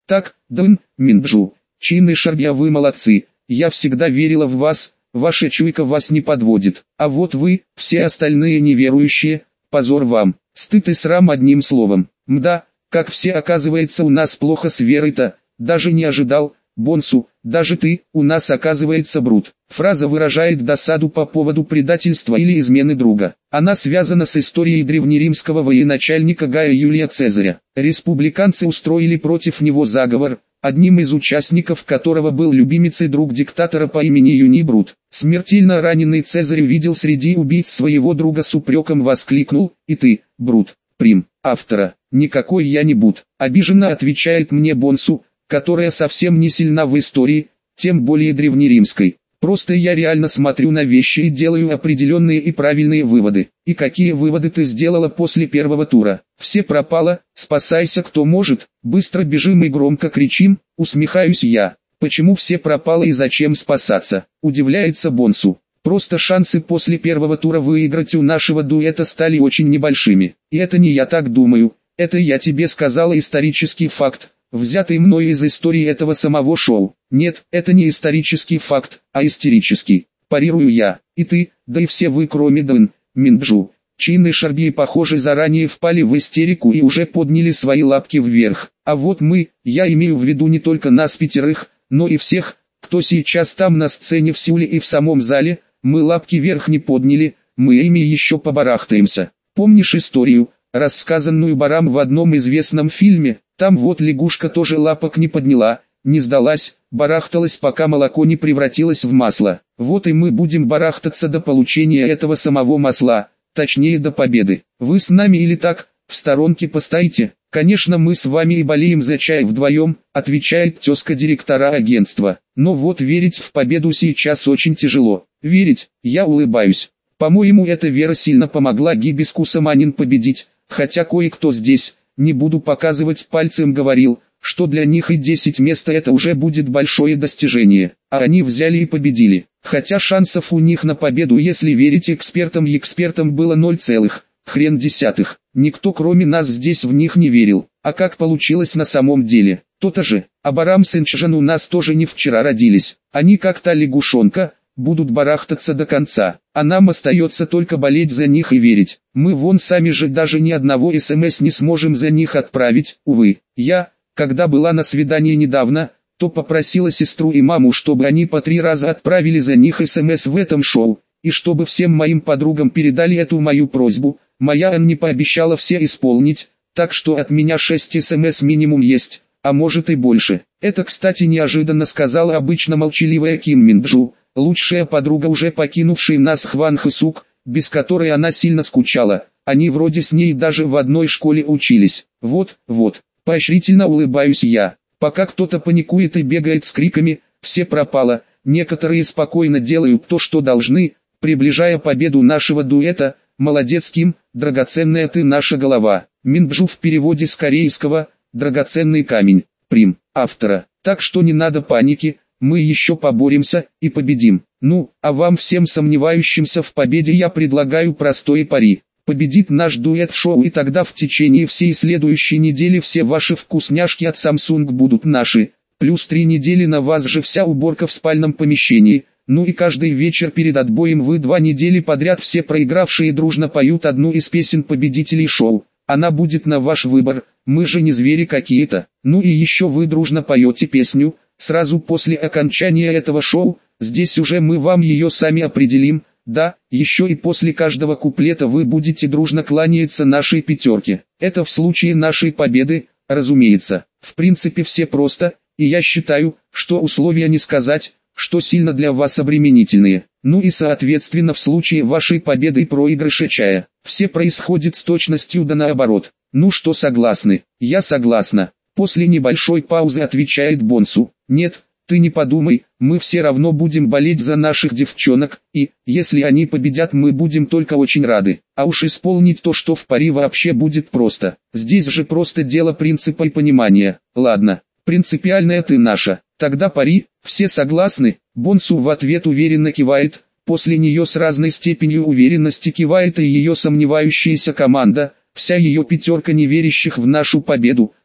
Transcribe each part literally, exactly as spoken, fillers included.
Так, Дэн, Минджу, Чин и Шарбия, вы молодцы, я всегда верила в вас, ваша чуйка вас не подводит, а вот вы, все остальные неверующие, позор вам, стыд и срам одним словом. Мда, как все оказывается у нас плохо с верой-то, даже не ожидал, Бонсу, даже ты, у нас оказывается брут. Фраза выражает досаду по поводу предательства или измены друга. Она связана с историей древнеримского военачальника Гая Юлия Цезаря. Республиканцы устроили против него заговор, одним из участников которого был любимец и друг диктатора по имени Юний Брут. Смертельно раненый Цезарь увидел среди убийц своего друга с упреком, воскликнул: «И ты, Брут, прим, автора, никакой я не Брут». Обиженно отвечает мне Бонсу, которая совсем не сильна в истории, тем более древнеримской. Просто я реально смотрю на вещи и делаю определенные и правильные выводы. И какие выводы ты сделала после первого тура? Все пропало, спасайся кто может, быстро бежим и громко кричим, усмехаюсь я. Почему все пропало и зачем спасаться? Удивляется Бонсу. Просто шансы после первого тура выиграть у нашего дуэта стали очень небольшими. И это не я так думаю, это я тебе сказала исторический факт, взятый мною из истории этого самого шоу. Нет, это не исторический факт, а истерический. Парирую я. И ты, да и все вы кроме Дэн, Минджу, Чин и Шарбии, похоже, заранее впали в истерику и уже подняли свои лапки вверх. А вот мы, я имею в виду не только нас пятерых, но и всех, кто сейчас там на сцене в Сеуле и в самом зале, мы лапки вверх не подняли, мы ими еще побарахтаемся. Помнишь историю, рассказанную Барам в одном известном фильме? Там вот лягушка тоже лапок не подняла, не сдалась, барахталась, пока молоко не превратилось в масло. Вот и мы будем барахтаться до получения этого самого масла, точнее до победы. Вы с нами или так, в сторонке постоите? Конечно, мы с вами и болеем за чай вдвоем, отвечает тезка директора агентства. Но вот верить в победу сейчас очень тяжело. Верить, я улыбаюсь. По-моему, эта вера сильно помогла гибискусам Анин победить, хотя кое-кто здесь, не буду показывать пальцем, говорил, что для них и десять мест это уже будет большое достижение, а они взяли и победили. Хотя шансов у них на победу, если верить экспертам и экспертам, было ноль целых хрен десятых. Никто кроме нас здесь в них не верил. А как получилось на самом деле? То-то же. А Барам с Энчжен у нас тоже не вчера родились. Они как та лягушонка, будут барахтаться до конца, а нам остается только болеть за них и верить. Мы вон сами же даже ни одного СМС не сможем за них отправить, увы. Я, когда была на свидании недавно, то попросила сестру и маму, чтобы они по три раза отправили за них СМС в этом шоу, и чтобы всем моим подругам передали эту мою просьбу. Моя Ан не пообещала все исполнить, так что от меня шесть СМС минимум есть, а может и больше. Это, кстати, неожиданно сказала обычно молчаливая Ким Минджу, лучшая подруга уже покинувшей нас Хван Хэсук, без которой она сильно скучала. Они вроде с ней даже в одной школе учились. Вот, вот, поощрительно улыбаюсь я. Пока кто-то паникует и бегает с криками «все пропало», некоторые спокойно делают то, что должны, приближая победу нашего дуэта. Молодец, Ким, драгоценная ты наша голова. Минджу в переводе с корейского «драгоценный камень», прим, автора. Так что не надо паники, мы еще поборемся и победим. Ну, а вам всем сомневающимся в победе я предлагаю простое пари. Победит наш дуэт в шоу, и тогда в течение всей следующей недели все ваши вкусняшки от Samsung будут наши. Плюс три недели на вас же вся уборка в спальном помещении. Ну и каждый вечер перед отбоем вы два недели подряд все проигравшие дружно поют одну из песен победителей шоу. Она будет на ваш выбор, мы же не звери какие-то. Ну и еще вы дружно поете песню, сразу после окончания этого шоу, здесь уже мы вам ее сами определим. Да, еще и после каждого куплета вы будете дружно кланяться нашей пятерке. Это в случае нашей победы, разумеется. В принципе все просто, и я считаю, что условия не сказать, что сильно для вас обременительные. Ну и соответственно в случае вашей победы и проигрыша чая, все происходит с точностью да наоборот. Ну что, согласны? Я согласна. После небольшой паузы отвечает Бонсу. Нет, ты не подумай, мы все равно будем болеть за наших девчонок, и, если они победят, мы будем только очень рады. А уж исполнить то, что в пари, вообще будет просто. Здесь же просто дело принципа и понимания. Ладно, принципиальная ты наша. Тогда пари, все согласны? Бонсу в ответ уверенно кивает, после нее с разной степенью уверенности кивает и ее сомневающаяся команда, вся ее пятерка неверящих в нашу победу,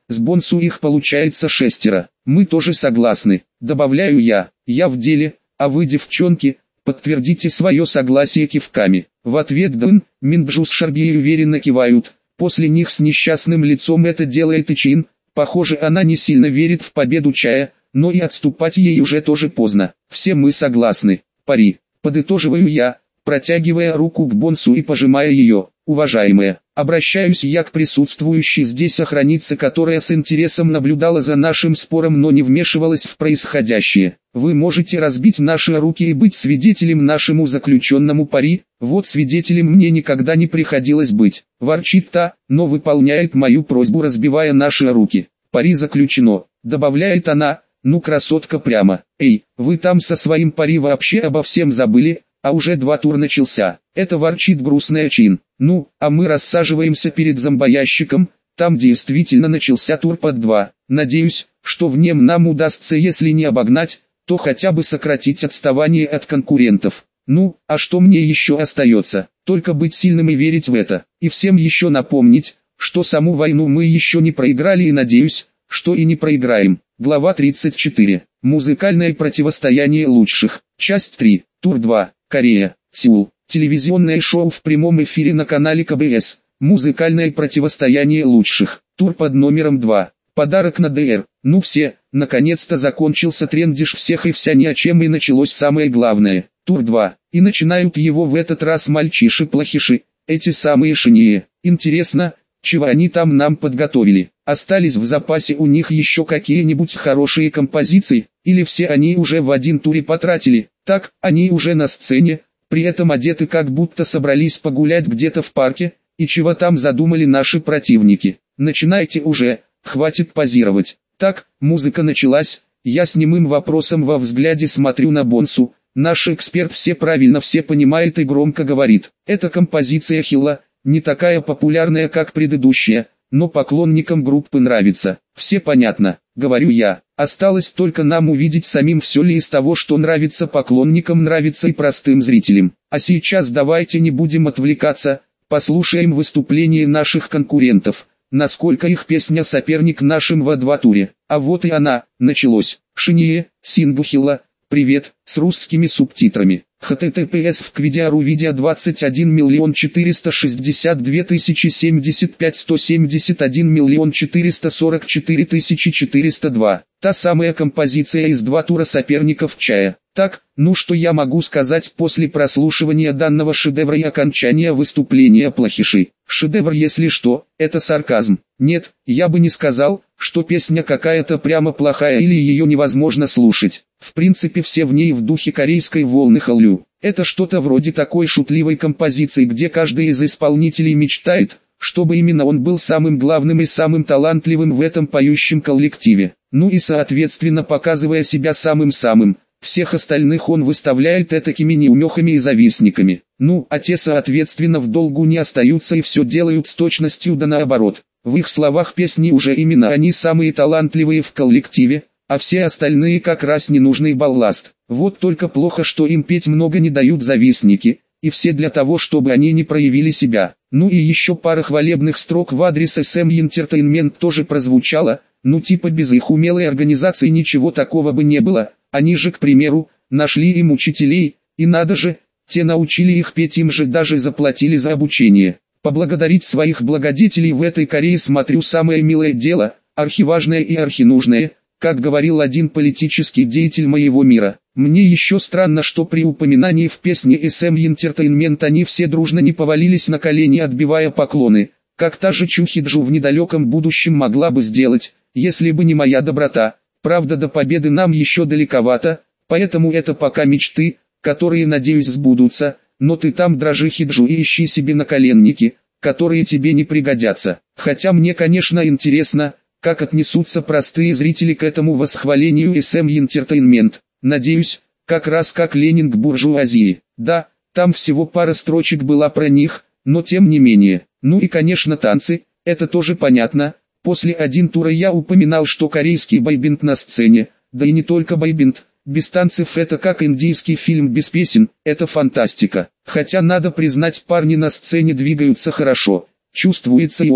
с Бонсу их получается шестеро. Мы тоже согласны, добавляю я. Я в деле, а вы, девчонки, подтвердите свое согласие кивками. В ответ Дэн, Минджу с Шарбией уверенно кивают. После них с несчастным лицом это делает и Чин. Похоже, она не сильно верит в победу Чая, но и отступать ей уже тоже поздно. Все мы согласны. Пари. Подытоживаю я, протягивая руку к Бонсу и пожимая ее. Уважаемая, обращаюсь я к присутствующей здесь охраннице, которая с интересом наблюдала за нашим спором, но не вмешивалась в происходящее. Вы можете разбить наши руки и быть свидетелем нашему заключенному пари. Вот свидетелем мне никогда не приходилось быть. Ворчит та, но выполняет мою просьбу, разбивая наши руки. Пари заключено, добавляет она. Ну, красотка прямо. Эй, вы там со своим пари вообще обо всем забыли? А уже два тура начался. Это ворчит грустная Чин. Ну, а мы рассаживаемся перед зомбоящиком. Там действительно начался тур под два. Надеюсь, что в нем нам удастся, если не обогнать, то хотя бы сократить отставание от конкурентов. Ну, а что мне еще остается? Только быть сильным и верить в это. И всем еще напомнить, что саму войну мы еще не проиграли, и надеюсь, что и не проиграем. Глава тридцать четыре. Музыкальное противостояние лучших. Часть три. Тур два. Корея. Сеул. Телевизионное шоу в прямом эфире на канале ка бэ эс. Музыкальное противостояние лучших. Тур под номером два. Подарок на дэ эр. Ну все, наконец-то закончился трендиш всех и вся ни о чем, и началось самое главное. Тур два. И начинают его в этот раз мальчиши-плохиши. Эти самые шиние. Интересно, чего они там нам подготовили? Остались в запасе у них еще какие-нибудь хорошие композиции? Или все они уже в один туре потратили? Так, они уже на сцене, при этом одеты как будто собрались погулять где-то в парке. И чего там задумали наши противники? Начинайте уже, хватит позировать. Так, музыка началась, я с немым вопросом во взгляде смотрю на Бонсу. Наш эксперт все правильно все понимает и громко говорит. Эта композиция Хилла, не такая популярная как предыдущая, но поклонникам группы нравится. Все понятно, говорю я. Осталось только нам увидеть самим, все ли из того, что нравится поклонникам, нравится и простым зрителям. А сейчас давайте не будем отвлекаться, послушаем выступление наших конкурентов, насколько их песня соперник нашим во два туре. А вот и она, началось. Шиние, Сингу Хилла, привет, с русскими субтитрами. эйч ти ти пи эс в квидиару видео двадцать один миллион четыреста шестьдесят две тысячи семьдесят пять сто семьдесят один миллион четыреста сорок четыре тысячи четыреста два. Та самая композиция из два тура соперников Чая. Так, ну что я могу сказать после прослушивания данного шедевра и окончания выступления плохишей? Шедевр, если что, это сарказм. Нет, я бы не сказал, что песня какая-то прямо плохая или ее невозможно слушать. В принципе, все в ней в духе корейской волны Хallyu. Это что-то вроде такой шутливой композиции, где каждый из исполнителей мечтает, чтобы именно он был самым главным и самым талантливым в этом поющем коллективе. Ну и соответственно, показывая себя самым-самым, всех остальных он выставляет этакими неумехами и завистниками. Ну, а те соответственно в долгу не остаются и все делают с точностью да наоборот. В их словах песни уже именно они самые талантливые в коллективе, а все остальные как раз ненужный балласт. Вот только плохо, что им петь много не дают завистники, и все для того, чтобы они не проявили себя. Ну и еще пара хвалебных строк в адрес эс эм Entertainment тоже прозвучала, ну типа без их умелой организации ничего такого бы не было. Они же, к примеру, нашли им учителей, и надо же, те научили их петь, им же даже заплатили за обучение. Поблагодарить своих благодетелей в этой Корее, смотрю, самое милое дело, архиважное и архинужное, как говорил один политический деятель моего мира. Мне еще странно, что при упоминании в песне эс эм Entertainment они все дружно не повалились на колени, отбивая поклоны, как та же Чухиджу в недалеком будущем могла бы сделать, если бы не моя доброта. Правда, до победы нам еще далековато, поэтому это пока мечты, которые, надеюсь, сбудутся, но ты там дрожи, Хиджу, и ищи себе наколенники, которые тебе не пригодятся. Хотя мне, конечно, интересно, как отнесутся простые зрители к этому восхвалению эс эм Entertainment. Надеюсь, как раз как Ленин к буржуазии. Да, там всего пара строчек была про них, но тем не менее. Ну и конечно танцы, это тоже понятно. После один тура я упоминал, что корейский бойбенд на сцене, да и не только бойбенд, без танцев это как индийский фильм без песен, это фантастика. Хотя надо признать, парни на сцене двигаются хорошо, чувствуется и опыт,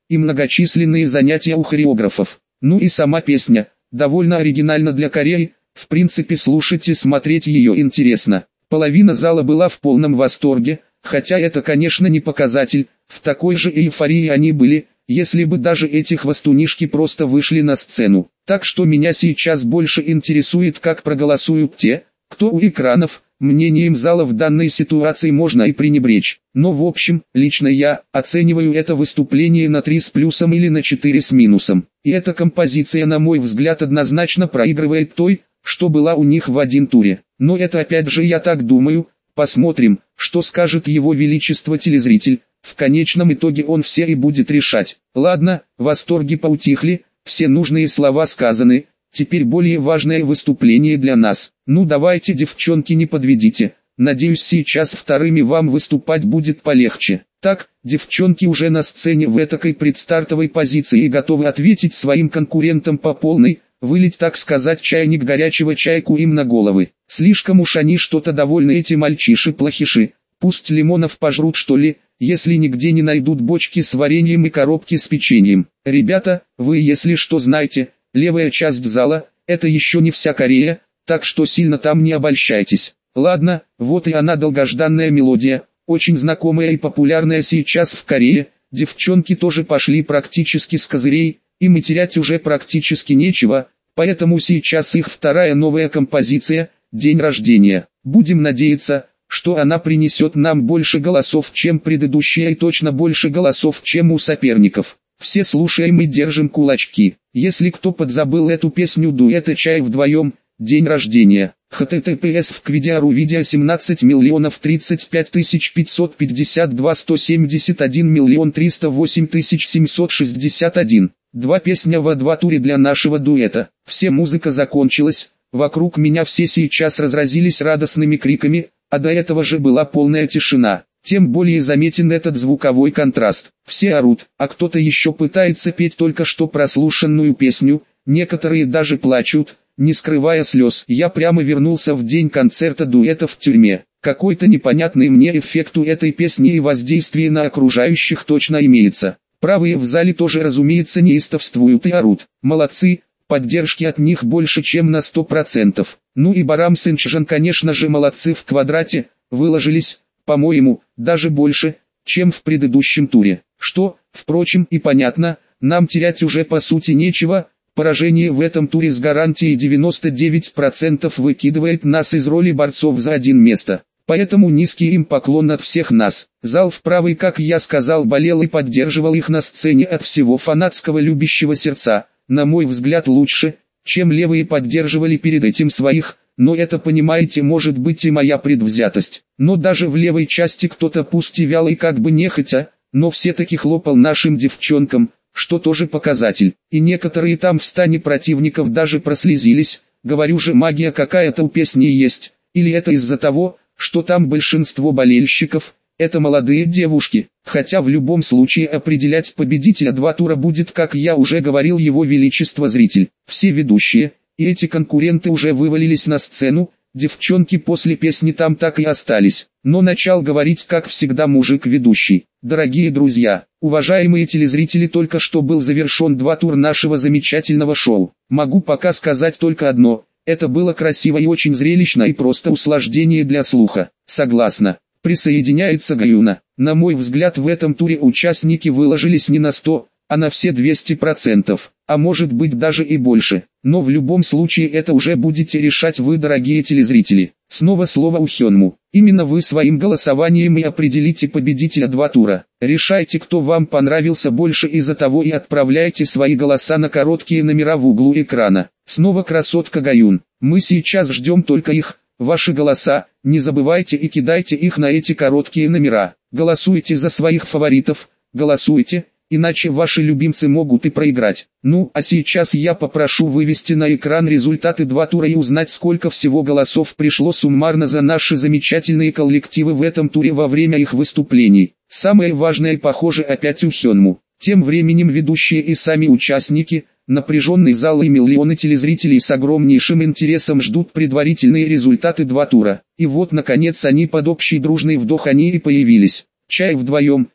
и многочисленные занятия у хореографов. Ну и сама песня, довольно оригинальна для Кореи, в принципе слушать и смотреть ее интересно. Половина зала была в полном восторге, хотя это конечно не показатель, в такой же эйфории они были, если бы даже эти хвостунишки просто вышли на сцену. Так что меня сейчас больше интересует, как проголосуют те, кто у экранов. Мнением зала в данной ситуации можно и пренебречь. Но в общем, лично я оцениваю это выступление на три с плюсом или на четыре с минусом. И эта композиция, на мой взгляд, однозначно проигрывает той, что была у них в один туре. Но это опять же я так думаю, посмотрим, что скажет его величество телезритель. В конечном итоге он все и будет решать. Ладно, восторги поутихли, все нужные слова сказаны. Теперь более важное выступление для нас. Ну давайте, девчонки, не подведите. Надеюсь, сейчас вторыми вам выступать будет полегче. Так, девчонки уже на сцене в этакой предстартовой позиции и готовы ответить своим конкурентам по полной, вылить, так сказать, чайник горячего чайку им на головы. Слишком уж они что-то довольны, эти мальчиши-плохиши. Пусть лимонов пожрут, что ли, если нигде не найдут бочки с вареньем и коробки с печеньем. Ребята, вы если что знаете, левая часть зала – это еще не вся Корея, так что сильно там не обольщайтесь. Ладно, вот и она, долгожданная мелодия, очень знакомая и популярная сейчас в Корее. Девчонки тоже пошли практически с козырей, им и терять уже практически нечего, поэтому сейчас их вторая новая композиция «День рождения». Будем надеяться, что она принесет нам больше голосов, чем предыдущая, и точно больше голосов, чем у соперников. Все слушаем и держим кулачки. Если кто подзабыл эту песню дуэта «Чай вдвоем», «День рождения», https в видео видео семнадцать миллионов тридцать пять тысяч пятьсот пятьдесят два сто семьдесят один миллион триста восемь тысяч семьсот шестьдесят один. Два песня во два туре для нашего дуэта. Все, музыка закончилась, вокруг меня все сейчас разразились радостными криками, а до этого же была полная тишина. Тем более заметен этот звуковой контраст. Все орут, а кто-то еще пытается петь только что прослушанную песню, некоторые даже плачут, не скрывая слез. Я прямо вернулся в день концерта дуэта в тюрьме. Какой-то непонятный мне эффект у этой песни и воздействие на окружающих точно имеется. Правые в зале тоже, разумеется, неистовствуют и орут. Молодцы, поддержки от них больше чем на сто процентов. Ну и Барам с Инчжан, конечно же, молодцы в квадрате, выложились, по-моему, даже больше, чем в предыдущем туре. Что, впрочем, и понятно, нам терять уже по сути нечего. Поражение в этом туре с гарантией девяносто девять процентов выкидывает нас из роли борцов за один место. Поэтому низкий им поклон от всех нас. Зал в правый, как я сказал, болел и поддерживал их на сцене от всего фанатского любящего сердца. На мой взгляд, лучше, чем левые поддерживали перед этим своих. Но это, понимаете, может быть и моя предвзятость. Но даже в левой части кто-то, пусть и вялый, как бы нехотя, но все-таки хлопал нашим девчонкам, что тоже показатель. И некоторые там в стане противников даже прослезились. Говорю же, магия какая-то у песни есть. Или это из-за того, что там большинство болельщиков – это молодые девушки. Хотя в любом случае определять победителя два тура будет, как я уже говорил, его величество зритель. Все ведущие и эти конкуренты уже вывалились на сцену, девчонки после песни там так и остались. Но начал говорить, как всегда, мужик-ведущий. Дорогие друзья, уважаемые телезрители, только что был завершен два тура нашего замечательного шоу. Могу пока сказать только одно: это было красиво и очень зрелищно, и просто услаждение для слуха. Согласна. Присоединяется Гаюна. На мой взгляд, в этом туре участники выложились не на сто, а на все двести процентов, а может быть даже и больше. Но в любом случае это уже будете решать вы, дорогие телезрители. Снова слово Ухёнму. Именно вы своим голосованием и определите победителя два тура. Решайте, кто вам понравился больше, из-за того и отправляйте свои голоса на короткие номера в углу экрана. Снова красотка Гаюн. Мы сейчас ждем только их, ваши голоса. Не забывайте и кидайте их на эти короткие номера. Голосуйте за своих фаворитов, голосуйте. Иначе ваши любимцы могут и проиграть. Ну, а сейчас я попрошу вывести на экран результаты два тура и узнать, сколько всего голосов пришло суммарно за наши замечательные коллективы в этом туре во время их выступлений. Самое важное, похоже, опять Ухёнму. Тем временем ведущие и сами участники, напряженный зал и миллионы телезрителей с огромнейшим интересом ждут предварительные результаты два тура. И вот наконец они под общий дружный вдох они и появились. Чай вдвоем,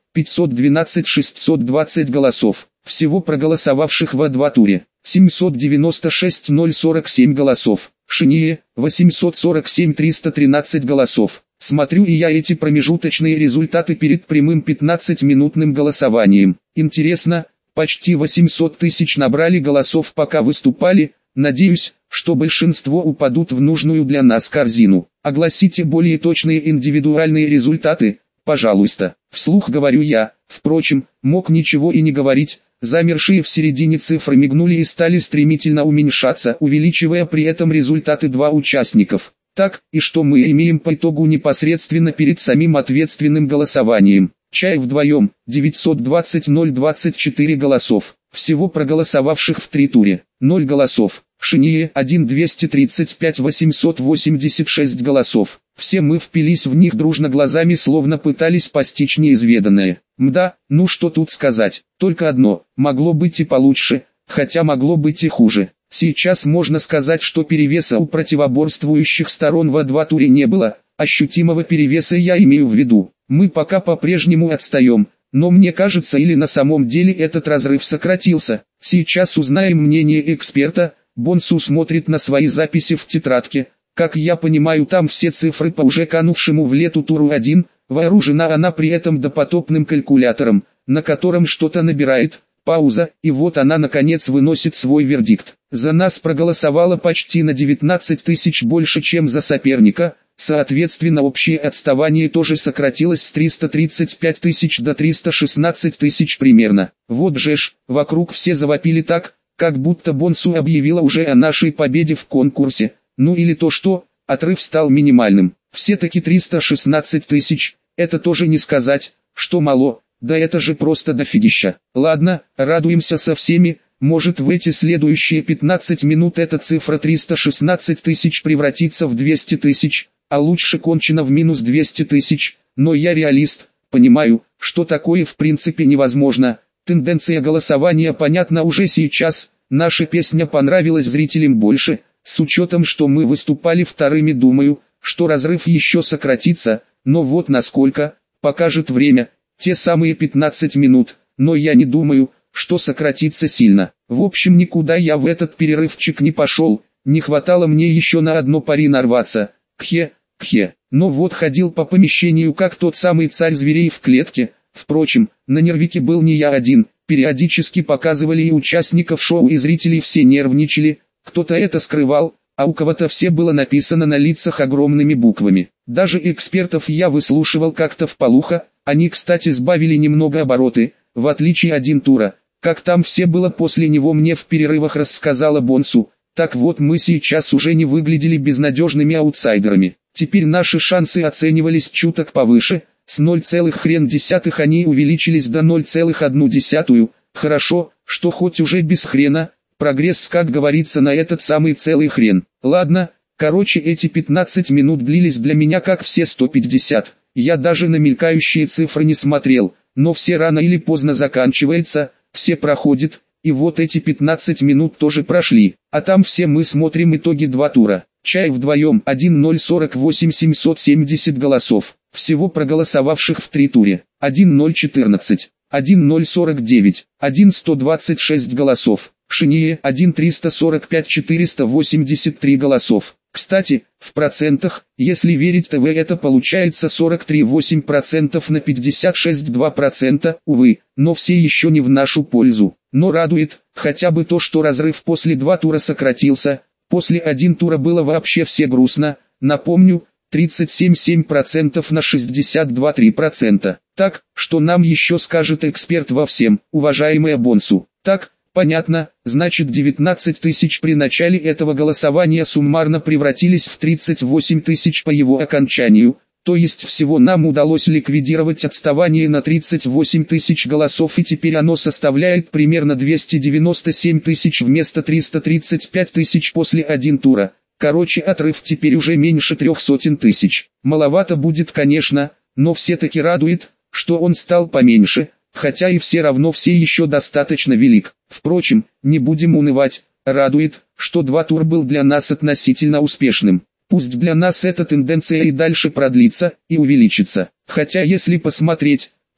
пятьсот двенадцать шестьсот двадцать голосов. Всего проголосовавших в два туре семьсот девяносто шесть тысяч сорок семь голосов. Шиние восемьсот сорок семь тысяч триста тринадцать голосов. Смотрю и я эти промежуточные результаты перед прямым пятнадцатиминутным голосованием. Интересно, почти восемьсот тысяч набрали голосов пока выступали, надеюсь, что большинство упадут в нужную для нас корзину. Огласите более точные индивидуальные результаты, пожалуйста. Вслух говорю я, впрочем, мог ничего и не говорить. Замершие в середине цифры мигнули и стали стремительно уменьшаться, увеличивая при этом результаты два участников. Так, и что мы имеем по итогу непосредственно перед самим ответственным голосованием? Чаев вдвоем, девятьсот двадцать тысяч двадцать четыре голосов. Всего проголосовавших в три туре, ноль голосов. Шиние один двести тридцать пять тысяч восемьсот восемьдесят шесть голосов. Все мы впились в них дружно глазами, словно пытались постичь неизведанное. Мда, ну что тут сказать, только одно, могло быть и получше, хотя могло быть и хуже. Сейчас можно сказать, что перевеса у противоборствующих сторон в два туре не было, ощутимого перевеса я имею в виду. Мы пока по-прежнему отстаем, но мне кажется, или на самом деле этот разрыв сократился. Сейчас узнаем мнение эксперта. Бонсу смотрит на свои записи в тетрадке. Как я понимаю, там все цифры по уже канувшему в лету туру один, вооружена она при этом допотопным калькулятором, на котором что-то набирает. Пауза, и вот она наконец выносит свой вердикт. За нас проголосовало почти на девятнадцать тысяч больше, чем за соперника, соответственно общее отставание тоже сократилось с триста тридцать пять тысяч до триста шестнадцать тысяч примерно. Вот же ж, вокруг все завопили так, как будто Бонсу объявила уже о нашей победе в конкурсе. Ну или то что, отрыв стал минимальным. Все-таки триста шестнадцать тысяч, это тоже не сказать, что мало. Да это же просто дофигища. Ладно, радуемся со всеми, может в эти следующие пятнадцать минут эта цифра триста шестнадцать тысяч превратится в двести тысяч, а лучше кончено в минус двести тысяч, но я реалист, понимаю, что такое в принципе невозможно. Тенденция голосования понятна уже сейчас, наша песня понравилась зрителям больше, с учетом, что мы выступали вторыми, думаю, что разрыв еще сократится, но вот насколько, покажет время. Те самые пятнадцать минут, но я не думаю, что сократится сильно. В общем, никуда я в этот перерывчик не пошел, не хватало мне еще на одно пари нарваться. Кхе, кхе. Но вот ходил по помещению как тот самый царь зверей в клетке. Впрочем, на нервике был не я один, периодически показывали и участников шоу, и зрители все нервничали, кто-то это скрывал, а у кого-то все было написано на лицах огромными буквами. Даже экспертов я выслушивал как-то вполуха. Они, кстати, сбавили немного обороты, в отличие один тура, как там все было после него, мне в перерывах рассказала Бонсу. Так вот, мы сейчас уже не выглядели безнадежными аутсайдерами. Теперь наши шансы оценивались чуток повыше, с ноль целых одна десятых они увеличились до ноль целых одна десятая. Хорошо, что хоть уже без хрена, прогресс, как говорится, на этот самый целый хрен. Ладно, короче, эти пятнадцать минут длились для меня как все сто пятьдесят. Я даже на мелькающие цифры не смотрел, но все рано или поздно заканчивается, все проходит, и вот эти пятнадцать минут тоже прошли, а там все мы смотрим итоги два тура. Чаев вдвоем один ноль сорок восемь семьсот семьдесят голосов, всего проголосовавших в три туре, один ноль четырнадцать, один ноль сорок девять, один сто двадцать шесть голосов, Шиние один триста сорок пять четыреста восемьдесят три голосов. Кстати, в процентах, если верить ТВ, это получается сорок три целых восемь десятых процента на пятьдесят шесть целых два процента, увы, но все еще не в нашу пользу. Но радует, хотя бы то, что разрыв после два тура сократился, после один тура было вообще все грустно, напомню, тридцать семь целых семь десятых процента на шестьдесят два целых три процента. Так, что нам еще скажет эксперт во всем, уважаемая Бонсу? Так, понятно, значит девятнадцать тысяч при начале этого голосования суммарно превратились в тридцать восемь тысяч по его окончанию, то есть всего нам удалось ликвидировать отставание на тридцать восемь тысяч голосов, и теперь оно составляет примерно двести девяносто семь тысяч вместо триста тридцать пять тысяч после один тура. Короче, отрыв теперь уже меньше трех сотен тысяч. Маловато будет, конечно, но все-таки радует, что он стал поменьше. Хотя и все равно все еще достаточно велик. Впрочем, не будем унывать, радует, что два тура был для нас относительно успешным. Пусть для нас эта тенденция и дальше продлится, и увеличится. Хотя если посмотреть,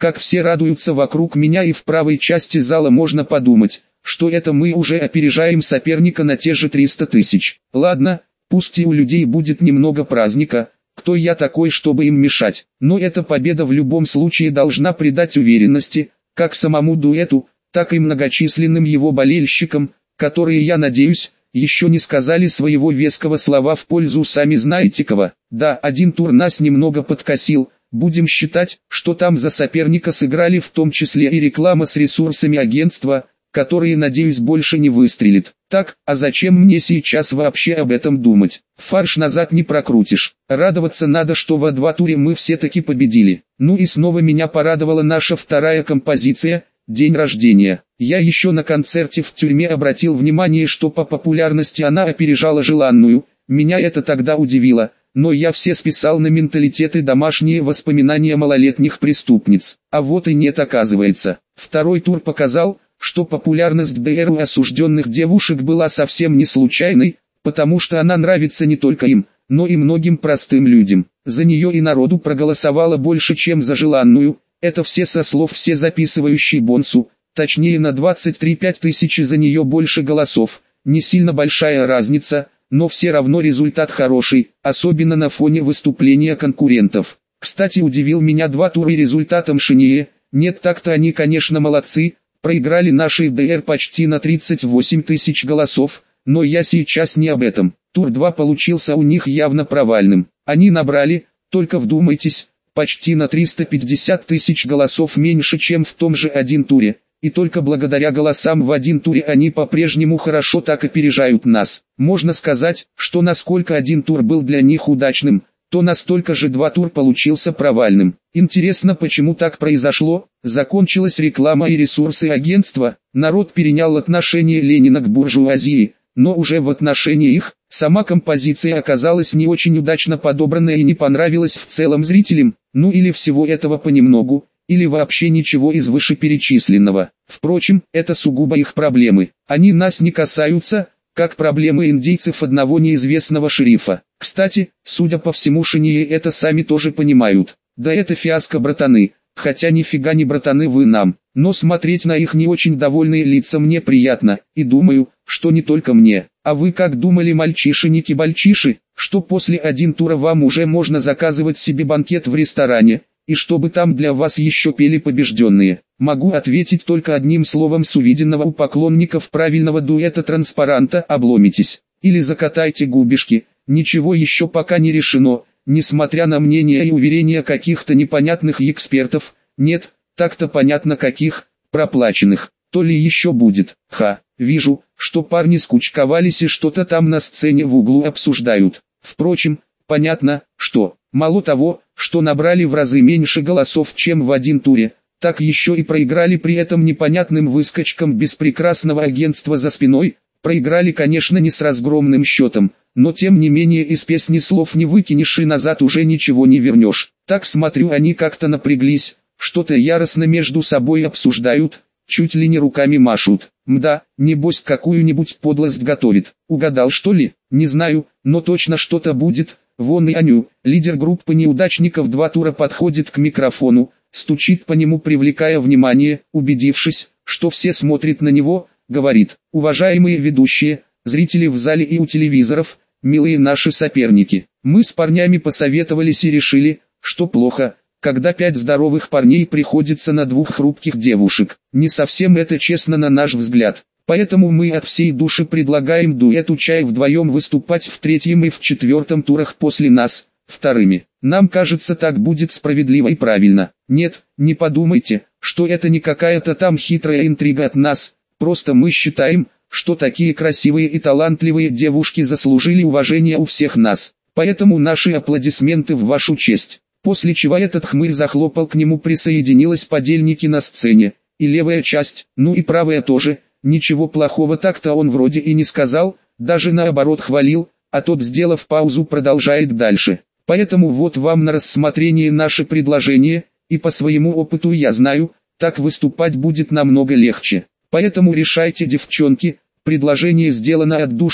как все радуются вокруг меня, и в правой части зала можно подумать, что это мы уже опережаем соперника на те же триста тысяч. Ладно, пусть и у людей будет немного праздника, кто я такой, чтобы им мешать, но эта победа в любом случае должна придать уверенности, как самому дуэту, так и многочисленным его болельщикам, которые, я надеюсь, еще не сказали своего веского слова в пользу сами знаете кого. Да, один тур нас немного подкосил, будем считать, что там за соперника сыграли в том числе и реклама с ресурсами агентства, которые, надеюсь, больше не выстрелит. Так, а зачем мне сейчас вообще об этом думать? Фарш назад не прокрутишь. Радоваться надо, что во два туре мы все-таки победили. Ну и снова меня порадовала наша вторая композиция «День рождения». Я еще на концерте в тюрьме обратил внимание, что по популярности она опережала желанную. Меня это тогда удивило, но я все списал на менталитет и домашние воспоминания малолетних преступниц. А вот и нет, оказывается. Второй тур показал, что популярность ДР у осужденных девушек была совсем не случайной, потому что она нравится не только им, но и многим простым людям. За нее и народу проголосовало больше, чем за желанную. Это все со слов все записывающий Бонсу, точнее на двадцать три пять тысяч за нее больше голосов. Не сильно большая разница, но все равно результат хороший, особенно на фоне выступления конкурентов. Кстати, удивил меня два тура и результатом Шинье. Нет, так-то они, конечно, молодцы, проиграли нашей ДР почти на тридцать восемь тысяч голосов, но я сейчас не об этом. Тур два получился у них явно провальным. Они набрали, только вдумайтесь, почти на триста пятьдесят тысяч голосов меньше, чем в том же один туре, и только благодаря голосам в один туре они по-прежнему хорошо так опережают нас. Можно сказать, что насколько один тур был для них удачным, то настолько же два тур получился провальным. Интересно, почему так произошло? Закончилась реклама и ресурсы агентства, народ перенял отношение Ленина к буржуазии, но уже в отношении их, сама композиция оказалась не очень удачно подобранная и не понравилась в целом зрителям, ну или всего этого понемногу, или вообще ничего из вышеперечисленного. Впрочем, это сугубо их проблемы, они нас не касаются, как проблемы индейцев одного неизвестного шерифа. Кстати, судя по всему, Шинье это сами тоже понимают. Да это фиаско, братаны, хотя нифига не братаны вы нам, но смотреть на их не очень довольные лица мне приятно, и думаю, что не только мне. А вы как думали, мальчишеньки-бальчиши, что после один тура вам уже можно заказывать себе банкет в ресторане, и чтобы там для вас еще пели побежденные? Могу ответить только одним словом: с увиденного у поклонников правильного дуэта транспаранта обломитесь, или закатайте губишки. Ничего еще пока не решено, несмотря на мнения и уверения каких-то непонятных экспертов. Нет, так-то понятно каких, проплаченных. То ли еще будет. Ха, вижу, что парни скучковались и что-то там на сцене в углу обсуждают. Впрочем, понятно, что, мало того, что набрали в разы меньше голосов, чем в один туре, так еще и проиграли при этом непонятным выскочкам без прекрасного агентства за спиной. Проиграли, конечно, не с разгромным счетом, но тем не менее из песни слов не выкинешь и назад уже ничего не вернешь. Так смотрю, они как-то напряглись, что-то яростно между собой обсуждают, чуть ли не руками машут. Мда, небось какую-нибудь подлость готовит. Угадал, что ли? Не знаю, но точно что-то будет. Вон и Аню, лидер группы неудачников, два тура подходит к микрофону, стучит по нему, привлекая внимание. Убедившись, что все смотрят на него, говорит: уважаемые ведущие, зрители в зале и у телевизоров, милые наши соперники, мы с парнями посоветовались и решили, что плохо, когда пять здоровых парней приходится на двух хрупких девушек. Не совсем это честно на наш взгляд. Поэтому мы от всей души предлагаем дуэту «Чай» вдвоем выступать в третьем и в четвертом турах после нас, вторыми. Нам кажется, так будет справедливо и правильно. Нет, не подумайте, что это не какая-то там хитрая интрига от нас, просто мы считаем, что такие красивые и талантливые девушки заслужили уважения у всех нас. Поэтому наши аплодисменты в вашу честь. После чего этот хмырь захлопал, к нему присоединилась подельники на сцене, и левая часть, ну и правая тоже. Ничего плохого так-то он вроде и не сказал, даже наоборот хвалил, а тот, сделав паузу, продолжает дальше. Поэтому вот вам на рассмотрение наше предложение, и по своему опыту я знаю, так выступать будет намного легче. Поэтому решайте, девчонки, предложение сделано от души,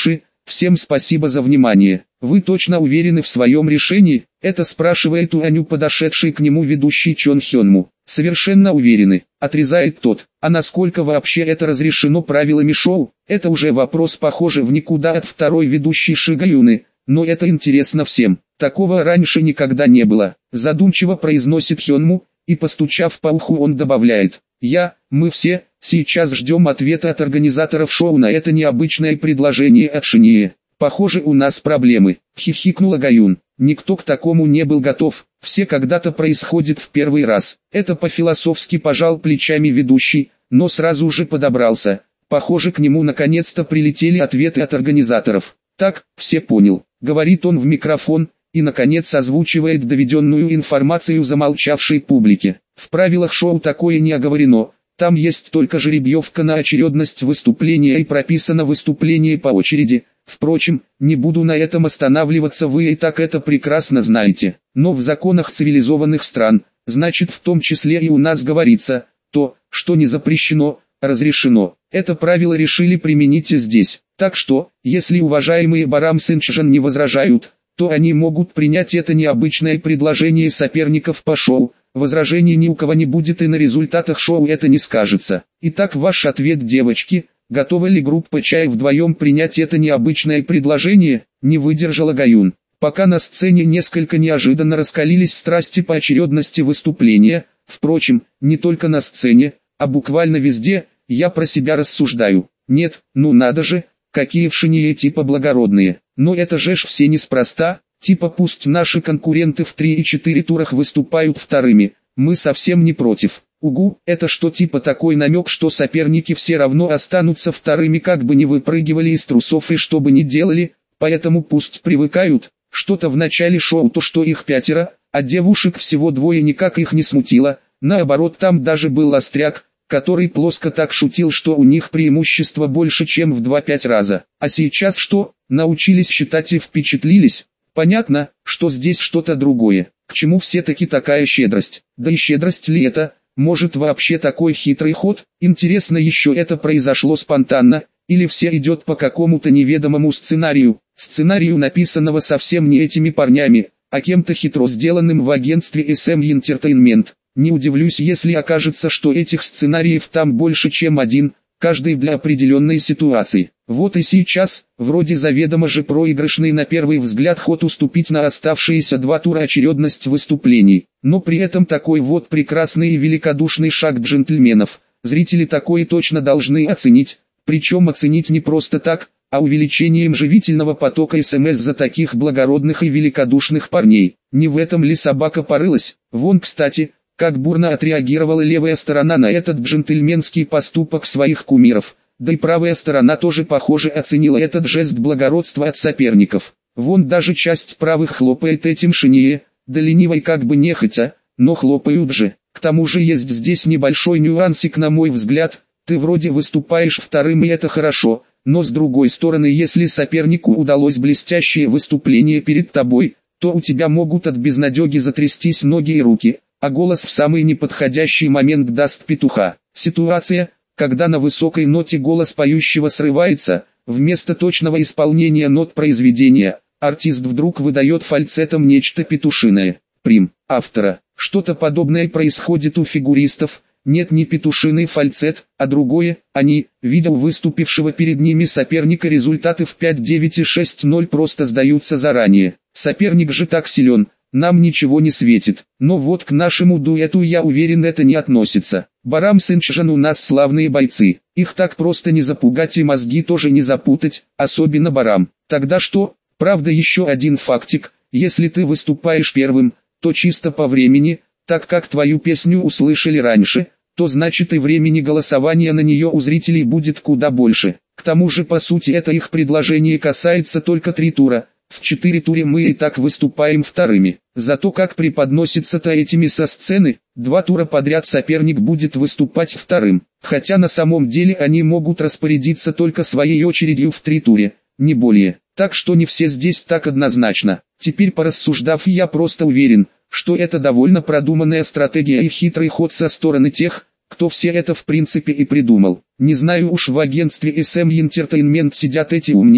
Всем спасибо за внимание. Вы точно уверены в своем решении? Это спрашивает у Аню подошедший к нему ведущий Чон Хёнму. Совершенно уверены, отрезает тот. А насколько вообще это разрешено правилами шоу? Это уже вопрос, похоже, в никуда от второй ведущей Шига Юны. Но это интересно всем. Такого раньше никогда не было. Задумчиво произносит Хёнму, и постучав по уху он добавляет. Я, мы все, сейчас ждем ответа от организаторов шоу на это необычное предложение от Шинье. Похоже, у нас проблемы, хихикнула Гаюн. Никто к такому не был готов, все когда-то происходит в первый раз. Это по-философски пожал плечами ведущий, но сразу же подобрался. Похоже, к нему наконец-то прилетели ответы от организаторов. Так, все понял, говорит он в микрофон, и наконец озвучивает доведенную информацию замолчавшей публике. В правилах шоу такое не оговорено, там есть только жеребьевка на очередность выступления и прописано выступление по очереди. Впрочем, не буду на этом останавливаться, вы и так это прекрасно знаете. Но в законах цивилизованных стран, значит в том числе и у нас говорится, то, что не запрещено, разрешено. Это правило решили применить и здесь. Так что, если уважаемые Барам Синчжан не возражают, то они могут принять это необычное предложение соперников по шоу. Возражений ни у кого не будет и на результатах шоу это не скажется. Итак, ваш ответ, девочки, готова ли группа Чай вдвоем принять это необычное предложение, не выдержала Гаюн. Пока на сцене несколько неожиданно раскалились страсти по очередности выступления, впрочем, не только на сцене, а буквально везде, я про себя рассуждаю. Нет, ну надо же, какие в Шинье типа благородные. Но это же ж все неспроста, типа пусть наши конкуренты в три и четыре турах выступают вторыми, мы совсем не против. Угу, это что типа такой намек, что соперники все равно останутся вторыми, как бы не выпрыгивали из трусов и что бы ни делали, поэтому пусть привыкают. Что-то в начале шоу то, что их пятеро, а девушек всего двое, никак их не смутило, наоборот там даже был остряк, который плоско так шутил, что у них преимущество больше чем в два-пять раза. А сейчас что, научились считать и впечатлились? Понятно, что здесь что-то другое. К чему все-таки такая щедрость? Да и щедрость ли это? Может вообще такой хитрый ход? Интересно, еще это произошло спонтанно, или все идет по какому-то неведомому сценарию? Сценарию, написанного совсем не этими парнями, а кем-то хитро сделанным в агентстве эс эм Entertainment. Не удивлюсь, если окажется, что этих сценариев там больше, чем один, каждый для определенной ситуации. Вот и сейчас, вроде заведомо же проигрышный на первый взгляд ход уступить на оставшиеся два тура очередность выступлений. Но при этом такой вот прекрасный и великодушный шаг джентльменов, зрители такое точно должны оценить, причем оценить не просто так, а увеличением живительного потока СМС за таких благородных и великодушных парней. Не в этом ли собака порылась? Вон, кстати, как бурно отреагировала левая сторона на этот джентльменский поступок своих кумиров. Да и правая сторона тоже, похоже, оценила этот жест благородства от соперников. Вон даже часть правых хлопает этим Шинье, да ленивой как бы нехотя, но хлопают же. К тому же есть здесь небольшой нюансик, на мой взгляд. Ты вроде выступаешь вторым, и это хорошо, но с другой стороны, если сопернику удалось блестящее выступление перед тобой, то у тебя могут от безнадеги затрястись ноги и руки, а голос в самый неподходящий момент даст петуха. Ситуация, когда на высокой ноте голос поющего срывается, вместо точного исполнения нот произведения, артист вдруг выдает фальцетом нечто петушиное. Прим. Автора. Что-то подобное происходит у фигуристов. Нет, не петушиный фальцет, а другое. Они, видя у выступившего перед ними соперника результаты в пять девять и шесть ноль, просто сдаются заранее. Соперник же так силен, нам ничего не светит. Но вот к нашему дуэту, я уверен, это не относится. Барам Синчжан у нас славные бойцы. Их так просто не запугать и мозги тоже не запутать, особенно Барам. Тогда что? Правда, еще один фактик. Если ты выступаешь первым, то чисто по времени, так как твою песню услышали раньше, то значит и времени голосования на нее у зрителей будет куда больше. К тому же, по сути, это их предложение касается только три тура. В четыре туре мы и так выступаем вторыми. Зато как преподносится-то этими со сцены, два тура подряд соперник будет выступать вторым. Хотя на самом деле они могут распорядиться только своей очередью в три туре, не более. Так что не все здесь так однозначно. Теперь, порассуждав, я просто уверен, что это довольно продуманная стратегия и хитрый ход со стороны тех, кто все это в принципе и придумал. Не знаю уж, в агентстве эс эм Entertainment сидят эти умники,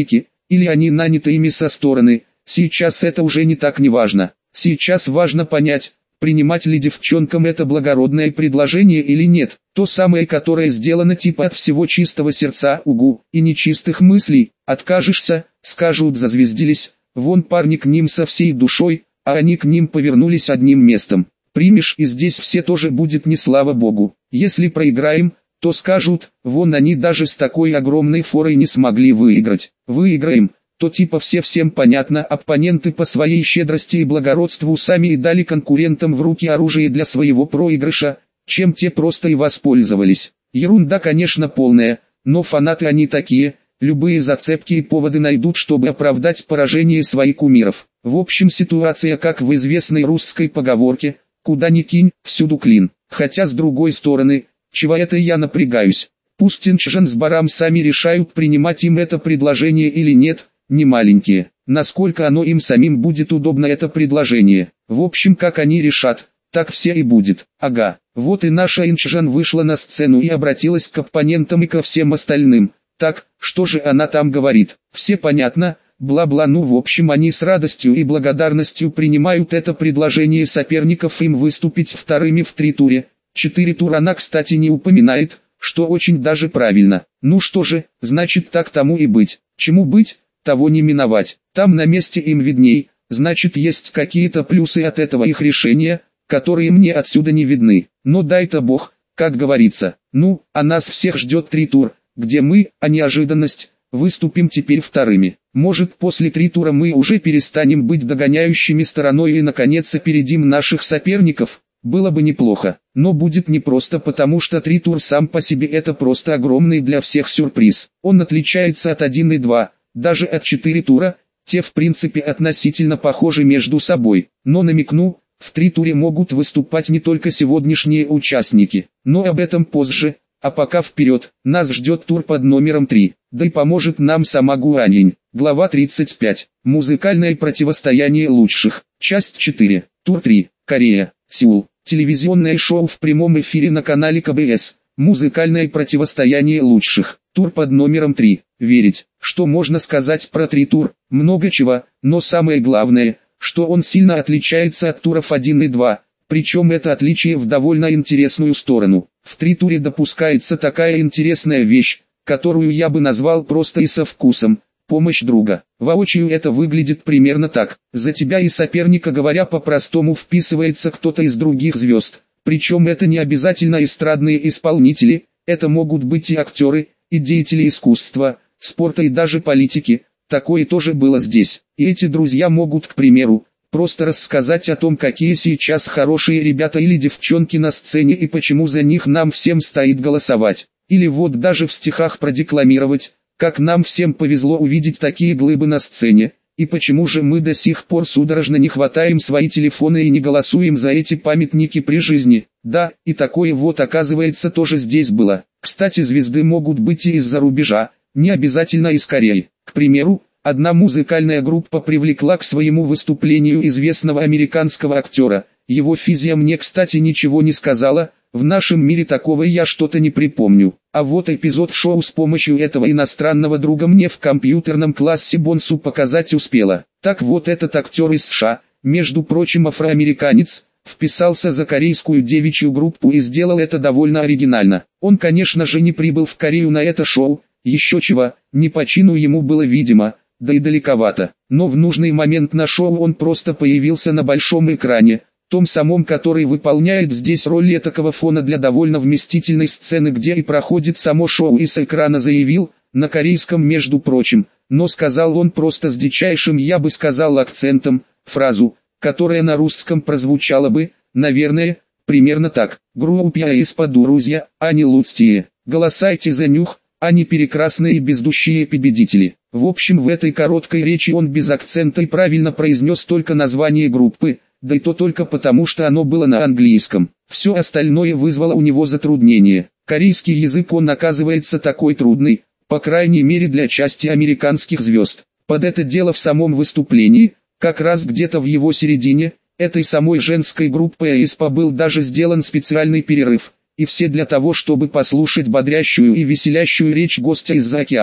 или они наняты ими со стороны, сейчас это уже не так неважно. Сейчас важно понять, принимать ли девчонкам это благородное предложение или нет, то самое, которое сделано типа от всего чистого сердца, угу, и нечистых мыслей. Откажешься, скажут, зазвездились, вон парни к ним со всей душой, а они к ним повернулись одним местом. Примешь, и здесь все тоже будет не слава богу. Если проиграем, то скажут, вон они даже с такой огромной форой не смогли выиграть. Выиграем, то типа все всем понятно, оппоненты по своей щедрости и благородству сами и дали конкурентам в руки оружие для своего проигрыша, чем те просто и воспользовались. Ерунда, конечно, полная, но фанаты они такие, любые зацепки и поводы найдут, чтобы оправдать поражение своих кумиров. В общем, ситуация как в известной русской поговорке: куда ни кинь, всюду клин. Хотя с другой стороны, чего это я напрягаюсь? Пусть Инчжен с Барам сами решают, принимать им это предложение или нет, не маленькие. Насколько оно им самим будет удобно, это предложение. В общем, как они решат, так все и будет. Ага, вот и наша Инчжен вышла на сцену и обратилась к оппонентам и ко всем остальным. Так, что же она там говорит? Все понятно, бла-бла. Ну, в общем, они с радостью и благодарностью принимают это предложение соперников им выступить вторыми в три туре. Четыре тура она, кстати, не упоминает, что очень даже правильно. Ну что же, значит, так тому и быть. Чему быть, того не миновать. Там на месте им видней, значит, есть какие-то плюсы от этого их решения, которые мне отсюда не видны. Но дай-то бог, как говорится. Ну, а нас всех ждет три тур, где мы, а неожиданность, выступим теперь вторыми. Может, после три тура мы уже перестанем быть догоняющими стороной и наконец опередим наших соперников? Было бы неплохо, но будет непросто, потому что три тур сам по себе это просто огромный для всех сюрприз. Он отличается от один и два, даже от четыре тура, те в принципе относительно похожи между собой. Но намекну, в три туре могут выступать не только сегодняшние участники, но об этом позже. А пока вперед, нас ждет тур под номером три, да и поможет нам сама Гуаньинь. Глава тридцать пять. Музыкальное противостояние лучших. Часть четыре. Тур три. Корея. Сеул. Телевизионное шоу в прямом эфире на канале ка бэ эс. Музыкальное противостояние лучших. Тур под номером три. Верить, что можно сказать про три тур? Много чего, но самое главное, что он сильно отличается от туров один и два. Причем это отличие в довольно интересную сторону. В три туре допускается такая интересная вещь, которую я бы назвал просто и со вкусом – помощь друга. Воочию это выглядит примерно так. За тебя и соперника, говоря по-простому, вписывается кто-то из других звезд. Причем это не обязательно эстрадные исполнители, это могут быть и актеры, и деятели искусства, спорта и даже политики. Такое тоже было здесь. И эти друзья могут, к примеру, просто рассказать о том, какие сейчас хорошие ребята или девчонки на сцене и почему за них нам всем стоит голосовать. Или вот даже в стихах продекламировать, как нам всем повезло увидеть такие глыбы на сцене, и почему же мы до сих пор судорожно не хватаем свои телефоны и не голосуем за эти памятники при жизни. Да, и такое вот оказывается тоже здесь было. Кстати, звезды могут быть и из-за рубежа, не обязательно из Кореи. К примеру, одна музыкальная группа привлекла к своему выступлению известного американского актера. Его физия мне, кстати, ничего не сказала, в нашем мире такого я что-то не припомню. А вот эпизод шоу с помощью этого иностранного друга мне в компьютерном классе Бонсу показать успела. Так вот, этот актер из США, между прочим афроамериканец, вписался за корейскую девичью группу и сделал это довольно оригинально. Он, конечно же, не прибыл в Корею на это шоу, еще чего, не по чину ему было видимо, да и далековато. Но в нужный момент на шоу он просто появился на большом экране, том самом, который выполняет здесь роль этакого фона для довольно вместительной сцены, где и проходит само шоу, и с экрана заявил, на корейском между прочим, но сказал он просто с дичайшим, я бы сказал, акцентом, фразу, которая на русском прозвучала бы, наверное, примерно так: «Группа из-под друзья, а не лудстие, голосайте за нюх, а не перекрасные и бездушие победители». В общем, в этой короткой речи он без акцента и правильно произнес только название группы, да и то только потому, что оно было на английском. Все остальное вызвало у него затруднение. Корейский язык, он оказывается такой трудный, по крайней мере для части американских звезд. Под это дело в самом выступлении, как раз где-то в его середине, этой самой женской группы аэспа был даже сделан специальный перерыв, и все для того, чтобы послушать бодрящую и веселящую речь гостя из-за океана.